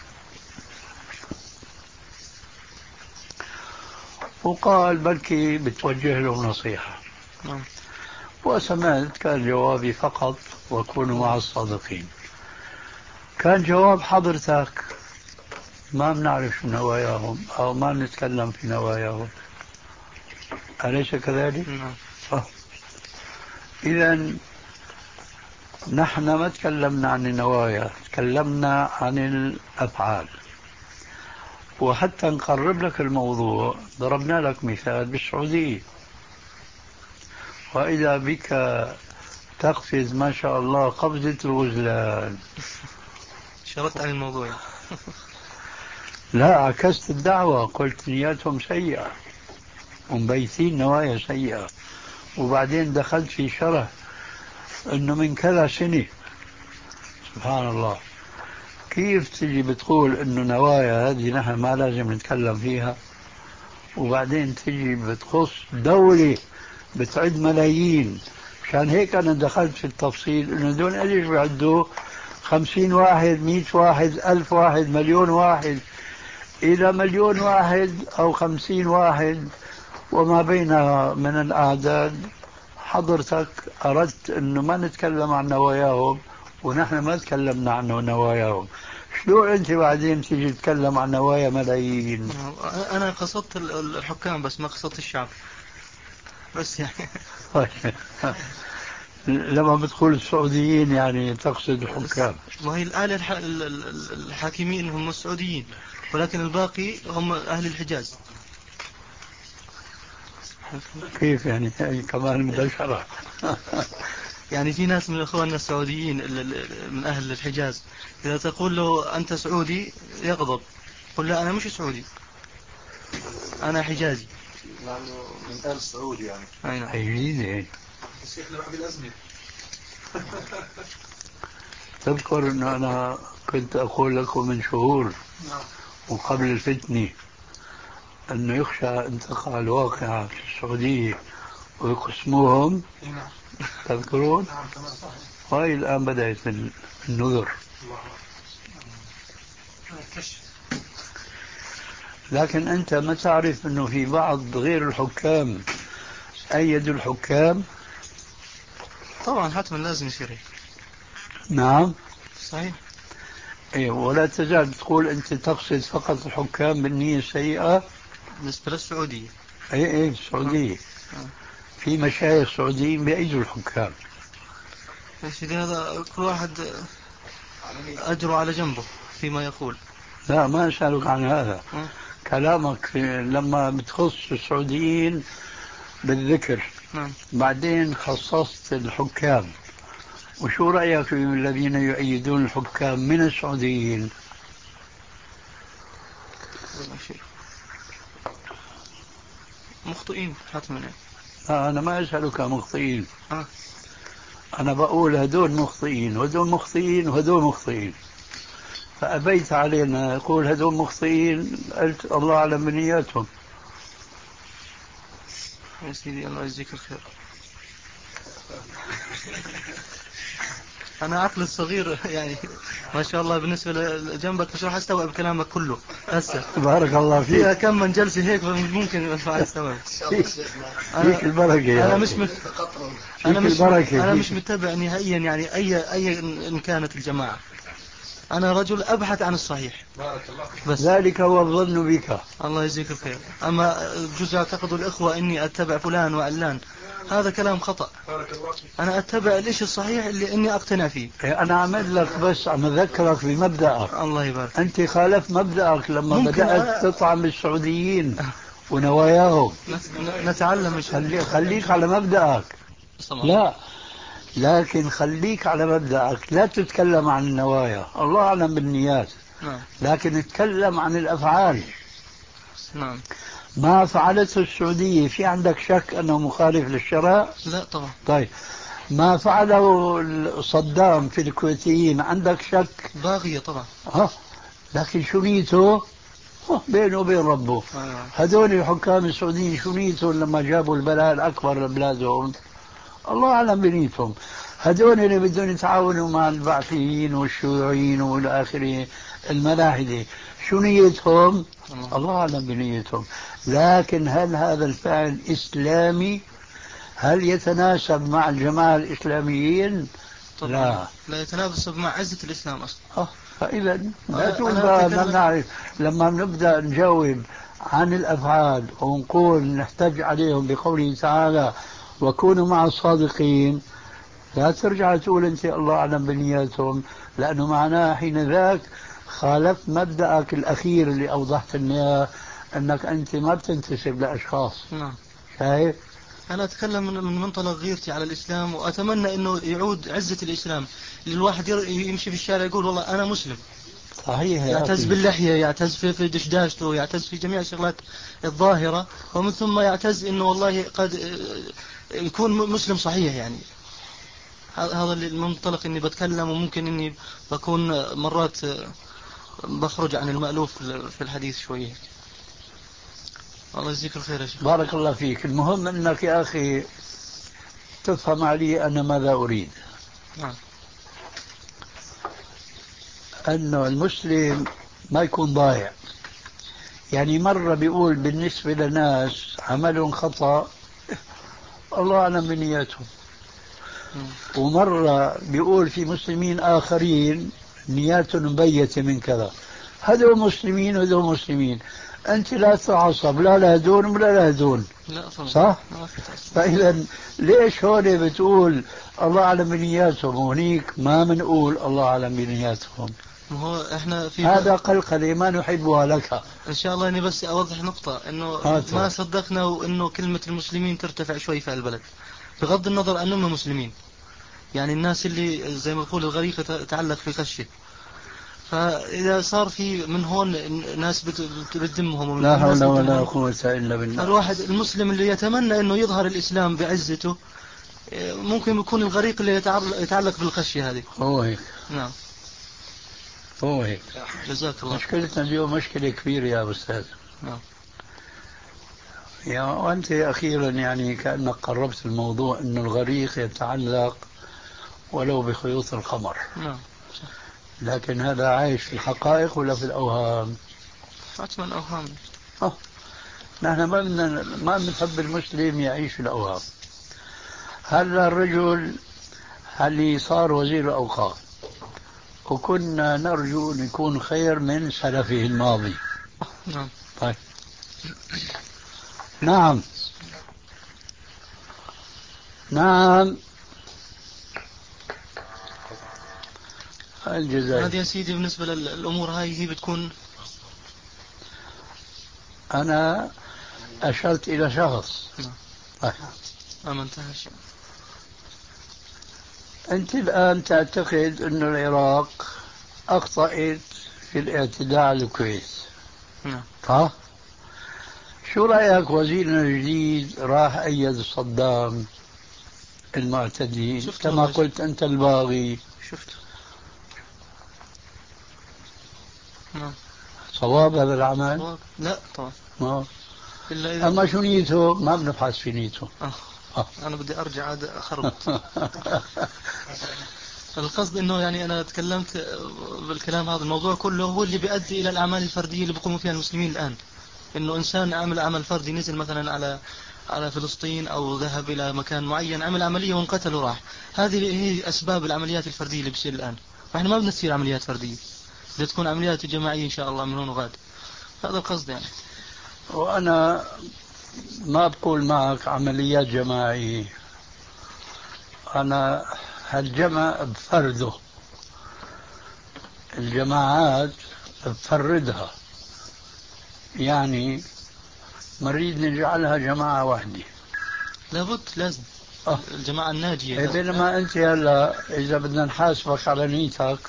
وقال بلكي بتوجه له نصيحة. نعم. وسمعت كان جوابي فقط وكونوا مع الصادقين. كان جواب حضرتك ما بنعرف شو نواياهم أو ما نتكلم في نواياهم. أليس كذلك؟ نعم. آه. إذن نحن ما تكلمنا عن النوايا، تكلمنا عن الأفعال. وحتى نقرب لك الموضوع ضربنا لك مثال بالسعودية، وإذا بك تقفز ما شاء الله قفزة الغزلان. شردت عن الموضوع. لا، عكست الدعوة، قلت نياتهم سيئة ومبيتين نوايا سيئة، وبعدين دخلت في شرح انه من كذا سنة. سبحان الله، كيف تجي بتقول انه نوايا هذه نحن ما لازم نتكلم فيها، وبعدين تجي بتخص دولة بتعد ملايين. مشان هيك انا دخلت في التفصيل انه دول ليش بيعدوا خمسين واحد، مئة واحد، ألف واحد، مليون واحد، إلى مليون واحد أو خمسين واحد وما بينها من الأعداد. حضرتك أردت أنه ما نتكلم عن نواياهم، ونحن ما تكلمنا عن نواياهم. شلو أنت بعدين تيجي تتكلم عن نوايا ملايين؟ أنا قصدت الحكام بس ما قصدت الشعب بس يعني. لما بتقول السعوديين يعني تقصد الحكام. وهي الآلة الح... الحاكمين هم السعوديين، ولكن الباقي هم أهل الحجاز. كيف يعني؟ هي كمان مدشرة. يعني في ناس من إخواننا السعوديين من أهل الحجاز إذا تقول له أنت سعودي يغضب، قل لا أنا مش سعودي، أنا حجازي. من آل سعود يعني. أي نعم. حجازي. بس إحنا بعد الأزمة. تذكر أن أنا كنت أقول لكم من شهور وقبل الفتنة أنه يخشى أن تقع الواقعة في السعودية ويقسموهم. تذكرون؟ هاي الآن بدأت النذر. لكن أنت ما تعرف أنه في بعض غير الحكام أيدوا الحكام. طبعا حتما لازم يصير هيك. نعم صحيح. إيه، ولا تزال تقول أنت تقصد فقط الحكام بالنية السيئة بالنسبة للسعودية. أي إيه السعودية. آه. في مشايخ سعوديين بأيدوا الحكام. يا سيدي هذا كل واحد أجره على جنبه فيما يقول. لا ما أسألك عن هذا. آه. كلامك لما بتخص السعوديين بالذكر. نعم. بعدين خصصت الحكام، وشو رأيك في الذين يؤيدون الحكام من السعوديين؟ مخطئين حتما. لا أنا ما أسألك مخطئين. آه. أنا بقول هدول مخطئين وهدول مخطئين وهدول مخطئين، فأبيت علينا أقول هدول مخطئين، قلت الله أعلم بنياتهم. يا سيدي الله يجزيك الخير. أنا عقل الصغير يعني ما شاء الله بالنسبة لجنبك مش راح أستوعب كلامك كله هسه. بارك الله فيك. فيها كم من جلسة هيك ممكن ما أستوعب. فيك البركة يا أنا مش مت... أنا مش أنا مش متابع نهائيا يعني أي أي إن كانت الجماعة. أنا رجل أبحث عن الصحيح. بس ذلك هو الظن بك. الله يجزيك الخير. أما جزء يعتقد الإخوة إني أتبع فلان وعلان، هذا كلام خطأ. أنا أتبع الإشي الصحيح اللي إني أقتنع فيه. أنا عمل لك بس عم أذكرك بمبدأك. الله يبارك. أنت خالف مبدأك لما بدأت تطعن بالسعوديين ونواياهم. نتعلم. خلي خليك على مبدأك. لا لكن خليك على مبدأك، لا تتكلم عن النوايا، الله أعلم بالنيات. نعم. لكن اتكلم عن الأفعال. نعم. ما فعلته السعودية في عندك شك أنه مخالف للشرع؟ لا طبعا. طيب ما فعله صدام في الكويتيين عندك شك؟ باغية طبعا. ها لكن شو نيته؟ بينه وبين ربه. آه. هذول الحكام السعوديين شو نيتهم لما جابوا البلاء الأكبر لبلادهم؟ الله أعلم بنيتهم. هذول اللي بدهم يتعاونوا مع البعثيين والشيوعيين والآخرين الملاحدة شو نيتهم؟ الله, الله أعلم بنيتهم. لكن هل هذا الفعل إسلامي؟ هل يتناسب مع الجماعة الإسلاميين؟ طبعا. لا لا يتناسب مع عزة الإسلام أصلا. أه فإذا لا تقول ما نعرف. لما نبدأ نجاوب عن الأفعال ونقول نحتج عليهم بقوله تعالى وكونوا مع الصادقين، لا ترجع تقول أنت الله أعلم بنياتهم، لأنه معناه حين ذاك خالفت مبدأك الأخير اللي أوضحت لنا أنك أنت ما بتنتسب لأشخاص. نعم. شايف؟ أنا أتكلم من منطلق غيرتي على الإسلام، وأتمنى أنه يعود عزة الإسلام للواحد يمشي في الشارع يقول والله أنا مسلم. صحيح. يعتز باللحية، يعتز في دشداشته، يعتز في جميع الشغلات الظاهرة، ومن ثم يعتز أنه والله قد يكون مسلم صحيح. يعني هذا المنطلق إني بتكلم، وممكن إني بكون مرات بخرج عن المألوف في الحديث شوية. الله يجزيك الخير يا شيخ. بارك الله فيك. المهم أنك يا أخي تفهم علي أنا ماذا أريد. نعم. أنه المسلم ما يكون ضايع. يعني مرة بيقول بالنسبة لناس عملهم خطأ الله أعلم بنياتهم، ومرة بيقول في مسلمين آخرين نياتهم مبيتة من كذا. هذول مسلمين وهذول مسلمين، أنت لا تعصب لا لهدون ولا لهدون. صح؟ فإذا ليش هون بتقول الله أعلم بنياتهم وهنيك ما منقول الله أعلم بنياتهم؟ ما هو احنا في هذا قلقلة ما نحبها لك. ان شاء الله اني بس اوضح نقطة، انه ما صدقنا وانه كلمة المسلمين ترتفع شوي في البلد، بغض النظر انهم مسلمين. يعني الناس اللي زي ما يقول الغريق تعلق في قشه، فاذا صار في من هون ناس بتدمهم ومن لا حول ولا قوة الا بالله. الواحد المسلم اللي يتمنى انه يظهر الاسلام بعزته ممكن يكون الغريق اللي يتعلق بالخشية هذه. هو هيك. نعم هو هيك. جزاك الله. مشكلتنا اليوم مشكلة كبيرة يا أستاذ. نعم. يا وأنت أخيرا يعني كأنك قربت الموضوع أنه الغريق يتعلق ولو بخيوط القمر. نعم. لكن هذا عايش في الحقائق ولا في الأوهام؟ حتما الأوهام. أه. نحن ما بدنا ما بنحب المسلم يعيش في الأوهام. هذا الرجل اللي صار وزير الأوقاف وكنا نرجو أن يكون خير من سلفه الماضي. نعم. طيب. نعم نعم. الجزائر هذه يا سيدي بالنسبة للأمور هاي هي بتكون. أنا أشرت إلى شخص. نعم. طيب. ما انتهاش. أنت الآن تعتقد أن العراق أخطأت في الاعتداء على الكويت. نعم. ها؟ شو رأيك وزيرنا الجديد راح أيد صدام المعتدي كما قلت أنت الباغي؟ شفت. نعم. صواب هذا العمل؟ صواب. لا طبعا. ما. إلا إذا أما شو نيته ما بنبحث في نيته. أه. أه. أنا بدي أرجع عاد أخربط. القصد إنه يعني أنا تكلمت بالكلام هذا الموضوع كله هو اللي بيؤدي إلى الأعمال الفردية اللي بيقوموا فيها المسلمين الآن. إنه إنسان عمل عمل فردي نزل مثلا على على فلسطين أو ذهب إلى مكان معين عمل عملية وانقتل وراح. هذه هي أسباب العمليات الفردية اللي بتصير الآن. فإحنا ما بنصير عمليات فردية، بدها تكون عمليات جماعية إن شاء الله من هون وغاد. هذا القصد يعني. وأنا ما بقول معك عمليات جماعية، أنا هالجمع بفرده، الجماعات بفردها، يعني نريد نجعلها جماعة واحدة. لابد لازم أه. الجماعة الناجية. بينما أنت هلا إذا بدنا نحاسبك على نيتك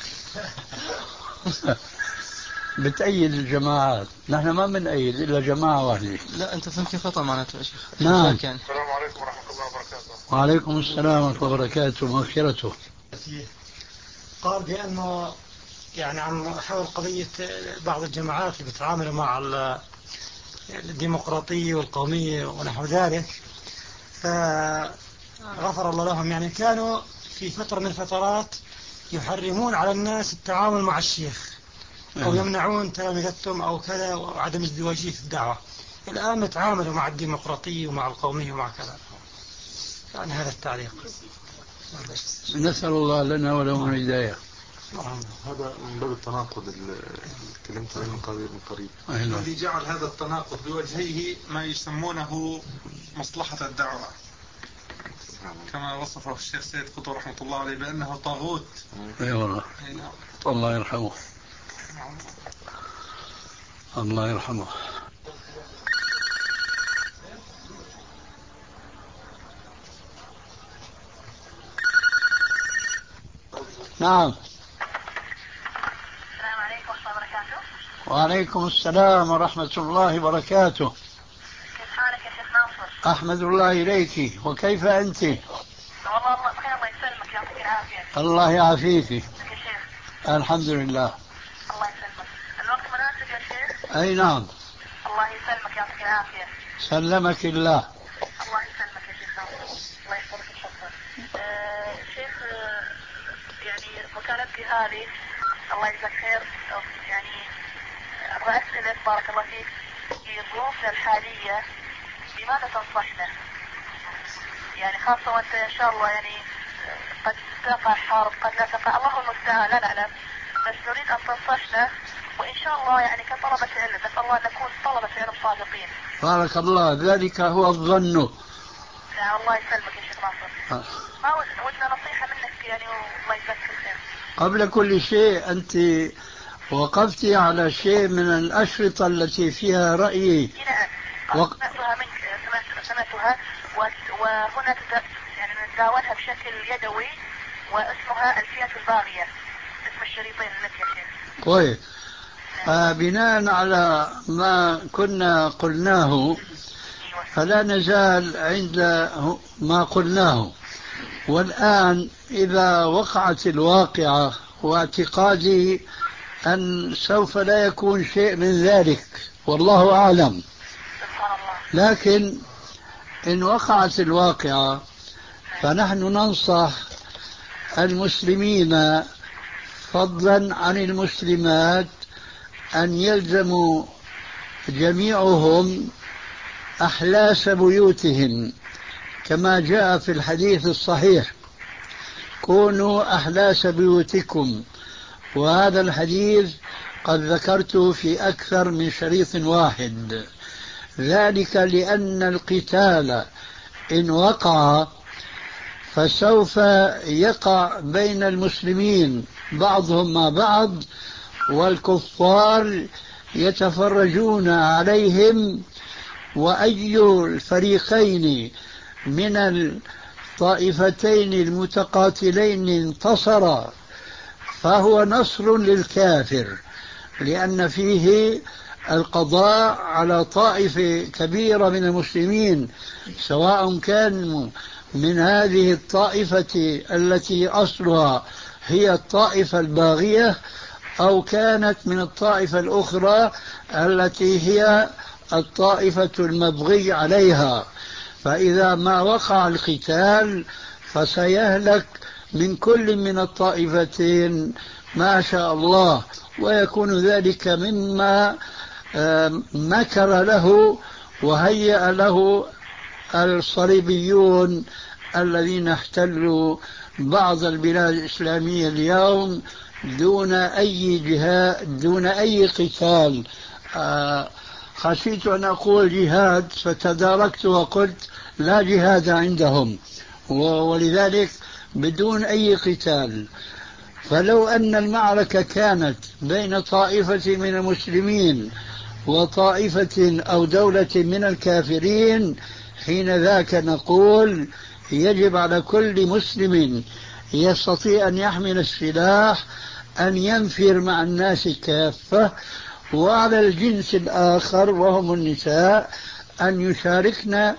بتأيد الجماعات، نحن ما بنأيد إلا جماعة واحدة. لا أنت فهمتني خطأ معناته يا شيخ. نعم. السلام عليكم ورحمة الله وبركاته. وعليكم السلام ورحمة الله وبركاته ومغفرته. قال بأنه يعني عن حول قضية بعض الجماعات اللي بتعامل مع الديمقراطية والقومية ونحو ذلك، فغفر الله لهم، يعني كانوا في فترة من الفترات يحرمون على الناس التعامل مع الشيخ أو يمنعون تلامذتهم أو كذا وعدم ازدواجية في الدعوة. الآن نتعاملوا مع الديمقراطية ومع القومية ومع كذا. يعني هذا التعليق. نسأل الله لنا ولهم الهداية. هذا من باب التناقض اللي تكلمت عنه من قريب من قريب. الذي جعل هذا التناقض بوجهيه ما يسمونه مصلحة الدعوة، كما وصفه الشيخ سيد قطب رحمة الله عليه بأنه طاغوت. اي والله. الله يرحمه. الله يرحمه. نعم. السلام عليكم ورحمة الله وبركاته. وعليكم السلام ورحمة الله وبركاته. كيف حالك يا شيخ ناصر؟ أحمد الله إليك، وكيف أنت؟ والله الله بخير، الله يسلمك، يعطيك العافية. الله يعافيك. يا شيخ. الحمد لله. الله يسلمك. الوقت مناسب يا شيخ؟ أي نعم. الله يسلمك، يعطيك العافية. سلمك الله. الله يسلمك يا شيخ ناصر، الله يحفظك الحفظ. أه شيخ، أه يعني مكالمتي هذه الله يجزاك خير، يعني أسئلة بارك الله فيك في ظروفنا الحالية، بماذا تنصحنا؟ يعني خاصة وانت ان شاء الله يعني قد تقع حرب قد لا تقع، الله المستعان لا نعلم، بس نريد ان تنصحنا وان شاء الله يعني كطلبة علم نسأل الله ان نكون طلبة علم صادقين. بارك الله، ذلك هو الظن. نعم الله يسلمك يا شيخ ناصر. ما ودنا نصيحة منك يعني والله يجزاك خير. قبل كل شيء أنت وقفت على شيء من الأشرطة التي فيها رأيي. نعم وق... سمعتها منك، سمعت... سمعتها و... وهنا تد... يعني نتداولها بشكل يدوي، واسمها الفئة الباغية، اسم الشريطين لك يا شيخ. طيب. آه بناء على ما كنا قلناه فلا نزال عند ما قلناه، والآن إذا وقعت الواقعة واعتقادي أن سوف لا يكون شيء من ذلك والله أعلم، لكن إن وقعت الواقعة فنحن ننصح المسلمين فضلا عن المسلمات أن يلزموا جميعهم أحلاس بيوتهم كما جاء في الحديث الصحيح: كونوا أحلاس بيوتكم. وهذا الحديث قد ذكرته في أكثر من شريط واحد، ذلك لأن القتال إن وقع فسوف يقع بين المسلمين بعضهم مع بعض، والكفار يتفرجون عليهم، وأي الفريقين من الطائفتين المتقاتلين انتصر فهو نصر للكافر، لأن فيه القضاء على طائفة كبيرة من المسلمين، سواء كان من هذه الطائفة التي أصلها هي الطائفة الباغية أو كانت من الطائفة الأخرى التي هي الطائفة المبغي عليها. فإذا ما وقع القتال فسيهلك من كل من الطائفتين ما شاء الله، ويكون ذلك مما مكر له وهيأ له الصليبيون الذين احتلوا بعض البلاد الإسلامية اليوم دون أي جهاد، دون أي قتال. خشيت أن أقول جهاد فتداركت وقلت لا جهاد عندهم، ولذلك بدون أي قتال. فلو أن المعركة كانت بين طائفة من المسلمين وطائفة أو دولة من الكافرين، حين ذاك نقول يجب على كل مسلم يستطيع أن يحمل السلاح أن ينفر مع الناس كافة، وعلى الجنس الآخر وهم النساء أن يشاركن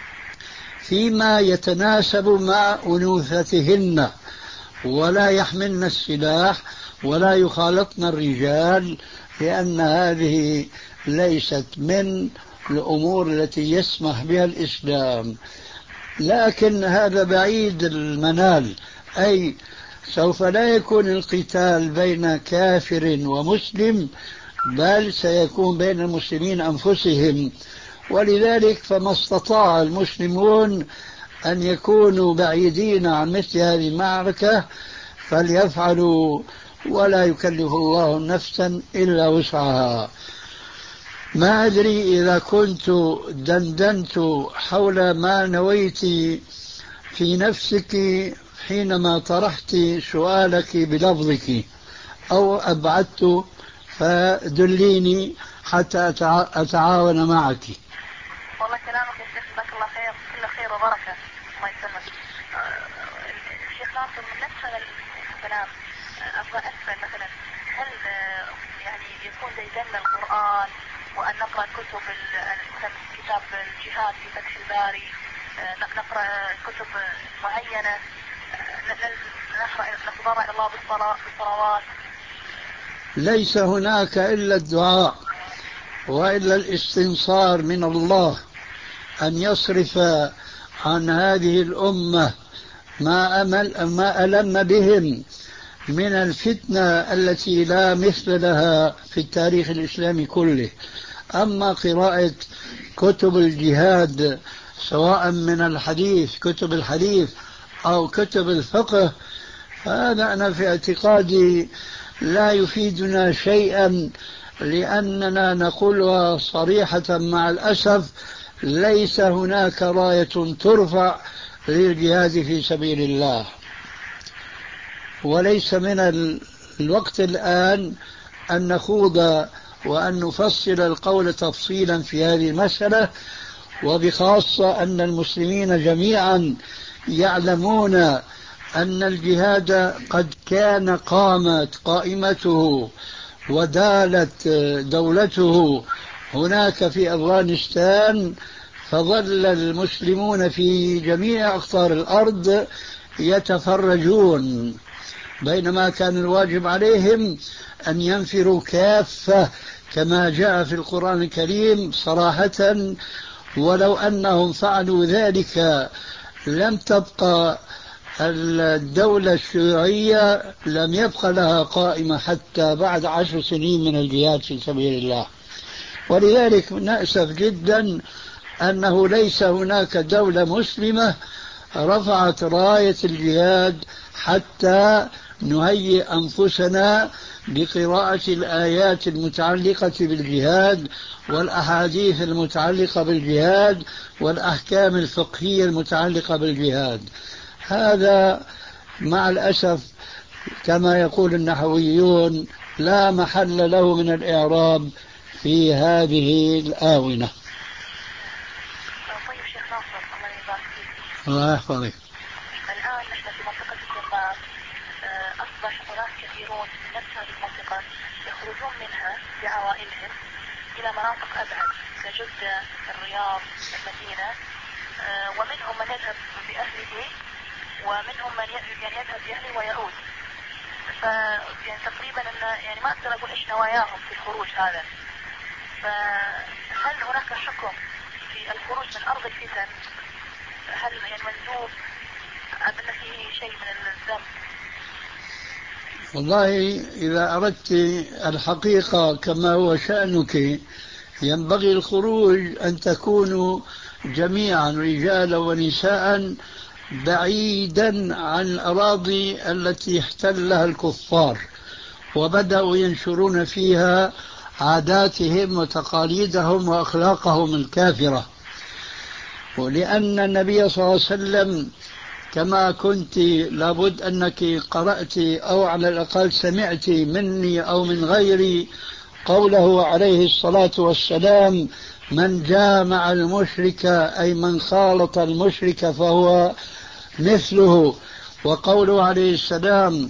فيما يتناسب مع أنوثتهن، ولا يحملن السلاح ولا يخالطن الرجال، لأن هذه ليست من الأمور التي يسمح بها الإسلام. لكن هذا بعيد المنال، أي سوف لا يكون القتال بين كافر ومسلم، بل سيكون بين المسلمين أنفسهم. ولذلك فما استطاع المسلمون أن يكونوا بعيدين عن مثل هذه المعركة فليفعلوا، ولا يكلف الله نفسا إلا وسعها. ما أدري إذا كنت دندنت حول ما نويت في نفسك حينما طرحت سؤالك بلفظك، أو أبعدت فدليني حتى أتعاون معك. والله كلامك يا شيخ جزاك الله خير، كله خير وبركة، الله يسلمك. الشيخ ناصر من نفس هذا الكلام أبغى أسأل مثلا هل يعني يكون زي دم القرآن وأن نقرأ كتب كتاب الجهاد في فتح الباري، نقرأ كتب معينة، نتضرع الله بالصلوات؟ ليس هناك إلا الدعاء وإلا الاستنصار من الله أن يصرف عن هذه الأمة ما أمل ما ألم بهم من الفتنة التي لا مثل لها في التاريخ الإسلامي كله. أما قراءة كتب الجهاد سواء من الحديث كتب الحديث أو كتب الفقه، هذا أنا في اعتقادي لا يفيدنا شيئا، لأننا نقولها صريحة مع الأسف ليس هناك راية ترفع للجهاد في سبيل الله. وليس من الوقت الآن أن نخوض وأن نفصل القول تفصيلا في هذه المسألة، وبخاصة أن المسلمين جميعا يعلمون أن الجهاد قد كان قامت قائمته ودالت دولته هناك في أفغانستان، فظل المسلمون في جميع أقطار الأرض يتفرجون، بينما كان الواجب عليهم أن ينفروا كافة كما جاء في القرآن الكريم صراحة. ولو أنهم فعلوا ذلك لم تبقى الدولة الشيوعية لم يبقى لها قائمة حتى بعد عشر سنين من الجهاد في سبيل الله. ولذلك نأسف جدا أنه ليس هناك دولة مسلمة رفعت راية الجهاد حتى نهيئ أنفسنا بقراءة الآيات المتعلقة بالجهاد والأحاديث المتعلقة بالجهاد والأحكام الفقهية المتعلقة بالجهاد. هذا مع الأسف كما يقول النحويون لا محل له من الإعراب في هذه الآونة. طيب شيخ ناصر الله يبارك فيك. الله يحفظك. الآن نحن في منطقة الجبال، أصبح أناس كثيرون من نفس هذه المنطقة يخرجون منها بعوائلهم إلى مناطق أبعد كجدة، الرياض، المدينة، ومنهم من يذهب بأهله ومنهم من يعني يذهب بأهله ويعود. ف يعني تقريبا أن يعني ما أقدر أقول إيش نواياهم في الخروج هذا. فهل هناك حكم في الخروج من أرض الفتن؟ هل يعني مندوب أم أن فيه شيء من الذنب؟ والله إذا أردت الحقيقة كما هو شأنك ينبغي الخروج أن تكونوا جميعا رجالا ونساء بعيدا عن الأراضي التي احتلها الكفار وبدأوا ينشرون فيها عاداتهم وتقاليدهم وأخلاقهم الكافرة. ولأن النبي صلى الله عليه وسلم كما كنت لابد أنك قرأت أو على الأقل سمعت مني أو من غيري قوله عليه الصلاة والسلام: من جامع المشرك أي من خالط المشرك فهو مثله. وقوله عليه السلام: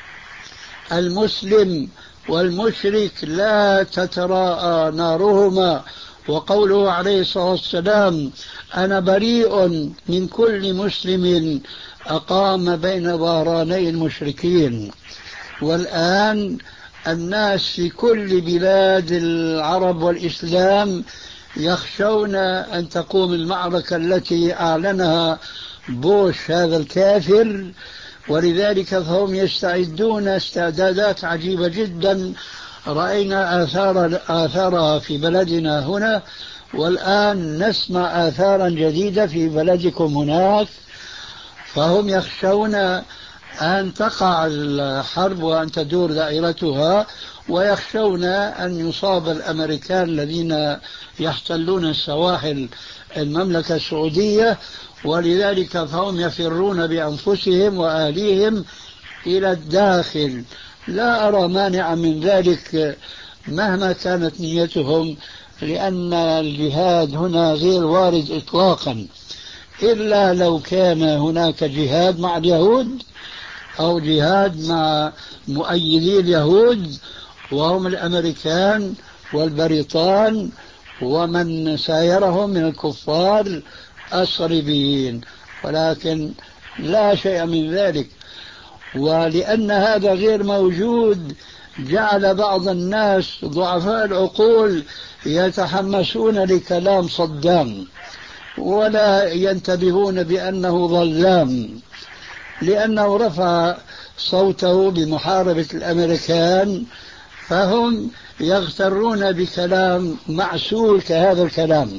المسلم والمشرك لا تتراءى نارهما. وقوله عليه الصلاة والسلام: أنا بريء من كل مسلم أقام بين ظهراني المشركين. والآن الناس في كل بلاد العرب والإسلام يخشون أن تقوم المعركة التي أعلنها بوش هذا الكافر، ولذلك فهم يستعدون استعدادات عجيبة جدا رأينا آثار آثارها في بلدنا هنا، والآن نسمع آثارا جديدة في بلدكم هناك. فهم يخشون أن تقع الحرب وأن تدور دائرتها، ويخشون أن يصاب الأمريكان الذين يحتلون السواحل المملكة السعودية، ولذلك فهم يفرون بأنفسهم وأهليهم إلى الداخل. لا أرى مانعا من ذلك مهما كانت نيتهم، لأن الجهاد هنا غير وارد إطلاقا، إلا لو كان هناك جهاد مع اليهود أو جهاد مع مؤيدي اليهود وهم الأمريكان والبريطان ومن سايرهم من الكفار الصليبيين، ولكن لا شيء من ذلك. ولأن هذا غير موجود جعل بعض الناس ضعفاء العقول يتحمسون لكلام صدام ولا ينتبهون بأنه ظلام، لأنه رفع صوته بمحاربة الأمريكان، فهم يغترون بكلام معسول كهذا الكلام.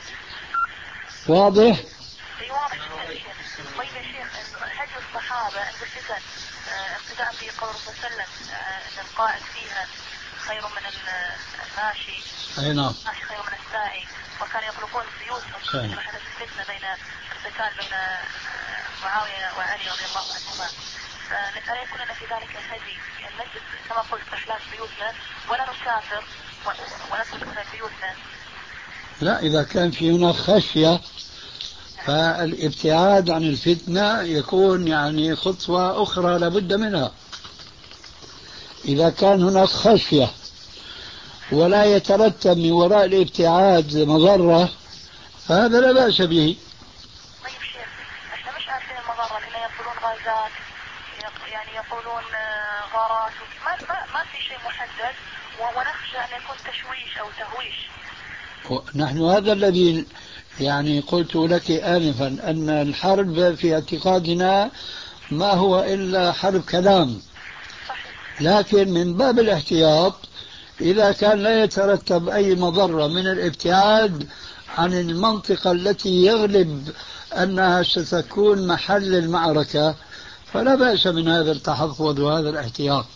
واضح؟ طيب يا شيخ، هدي الصحابة عند الفتن ابتداء في قول الرسول صلى الله عليه وسلم أن القائد فيها خير من الماشي، أي نعم، الماشي خير من الساعي، وكانوا يطلقون سيوفهم لما حدث الفتنة بين القتال بين معاوية وعلي رضي الله عنهما. فلا يكون لنا في ذلك الهدي، يعني نجد كما قلت إخلاص بيوتنا ولا نسافر ونترك بيوتنا. لا، إذا كان في هناك خشية فالابتعاد عن الفتنة يكون يعني خطوة أخرى لابد منها. إذا كان هناك خشية ولا يترتب من وراء الابتعاد مضرة فهذا لا بأس به. طيب شيخ، احنا مش عارفين المضرة، لأنه يقولون غازات، يعني يقولون غارات، ما, ما, ما في شيء محدد، ونخشى أن يكون تشويش أو تهويش. نحن هذا الذي يعني قلت لك آنفا، أن الحرب في اعتقادنا ما هو إلا حرب كلام، لكن من باب الاحتياط إذا كان لا يترتب أي مضرة من الابتعاد عن المنطقة التي يغلب أنها ستكون محل المعركة فلا بأس من هذا التحفظ وهذا الاحتياط.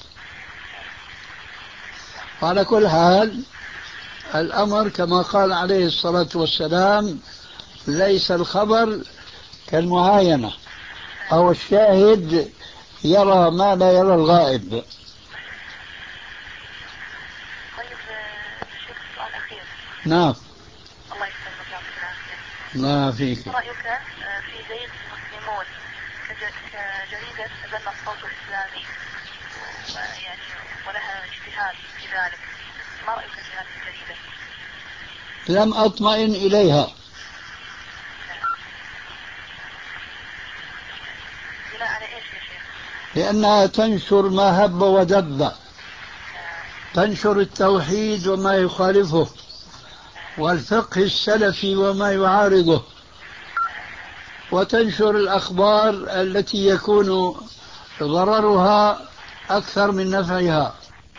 وعلى كل حال الأمر كما قال عليه الصلاة والسلام ليس الخبر كالمعاينة أو الشاهد يرى ما لا يرى الغائب. طيب شيخ، سؤال أخير. نعم. الله يسلمك ويعطيك العافية. الله فيك. رأيك في جريدة المسلمون كجريدة تبنى الصوت الإسلامي يعني ولها اجتهاد في ذلك، ما رأيك في هذه الجريدة؟ لم أطمئن إليها. بناء على إيش يا شيخ؟ لأنها تنشر ما هب ودب، تنشر التوحيد وما يخالفه والفقه السلفي وما يعارضه، وتنشر الأخبار التي يكون ضررها أكثر من نفعها.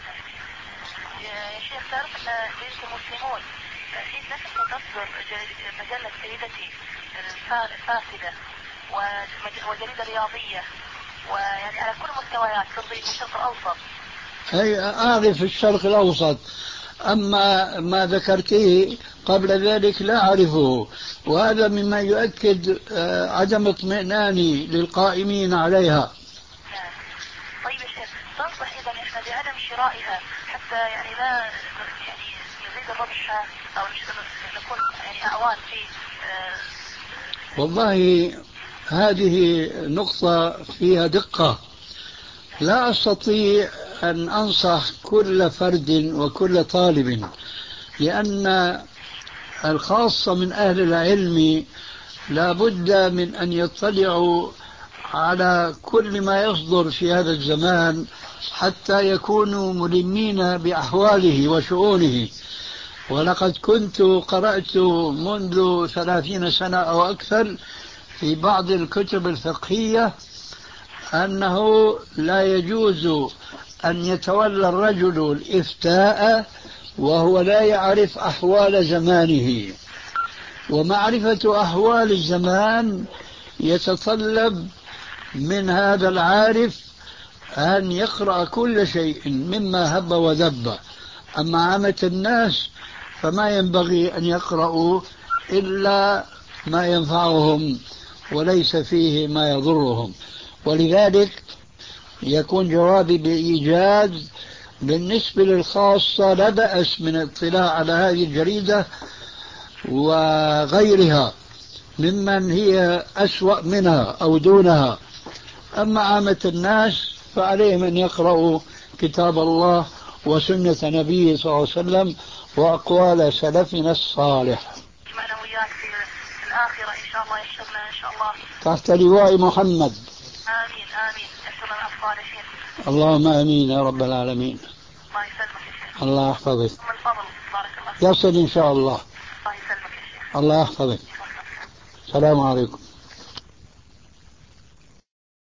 يا شيخ، تعرف أن جريدة المسلمون في نفس تصدر مجلة سيدتي الفاسدة وجريدة رياضية، ويعني على كل مستويات ترضي الشرق الأوسط. أي أعرف الشرق الأوسط، أما ما ذكرته قبل ذلك لا أعرفه، وهذا مما يؤكد عدم اطمئناني للقائمين عليها. طيب يا شيخ، تنصح إذا إحنا بعدم شرائها حتى يعني لا يعني يزيد الربح أو نكون يعني أعوان في آه والله هذه نقطة فيها دقة، لا أستطيع أن أنصح كل فرد وكل طالب، لأن الخاصة من أهل العلم لا بد من أن يطلعوا على كل ما يصدر في هذا الزمان حتى يكونوا ملمين بأحواله وشؤونه. ولقد كنت قرأت منذ ثلاثين سنة أو أكثر في بعض الكتب الفقهية أنه لا يجوز أن يتولى الرجل الإفتاء وهو لا يعرف أحوال زمانه، ومعرفة أحوال الزمان يتطلب من هذا العارف أن يقرأ كل شيء مما هب ودب. أما عامة الناس فما ينبغي أن يقرأوا إلا ما ينفعهم وليس فيه ما يضرهم. ولذلك يكون جوابي بإيجاز بالنسبة للخاصة لا بأس من الاطلاع على هذه الجريدة وغيرها ممن هي أسوأ منها أو دونها. أما عامة الناس فعليهم أن يقرأوا كتاب الله وسنة نبيه صلى الله عليه وسلم وأقوال سلفنا الصالح. معنا وياك في الآخرة إن شاء الله، يحشرنا إن شاء الله تحت لواء محمد. آمين آمين، يحشرنا الصالحين. اللهم آمين يا رب العالمين. الله يسلمك يا شيخ. الله يحفظك. من الفضل بارك الله. يصل إن شاء الله. الله يسلمك يا شيخ. الله يحفظك. السلام عليكم.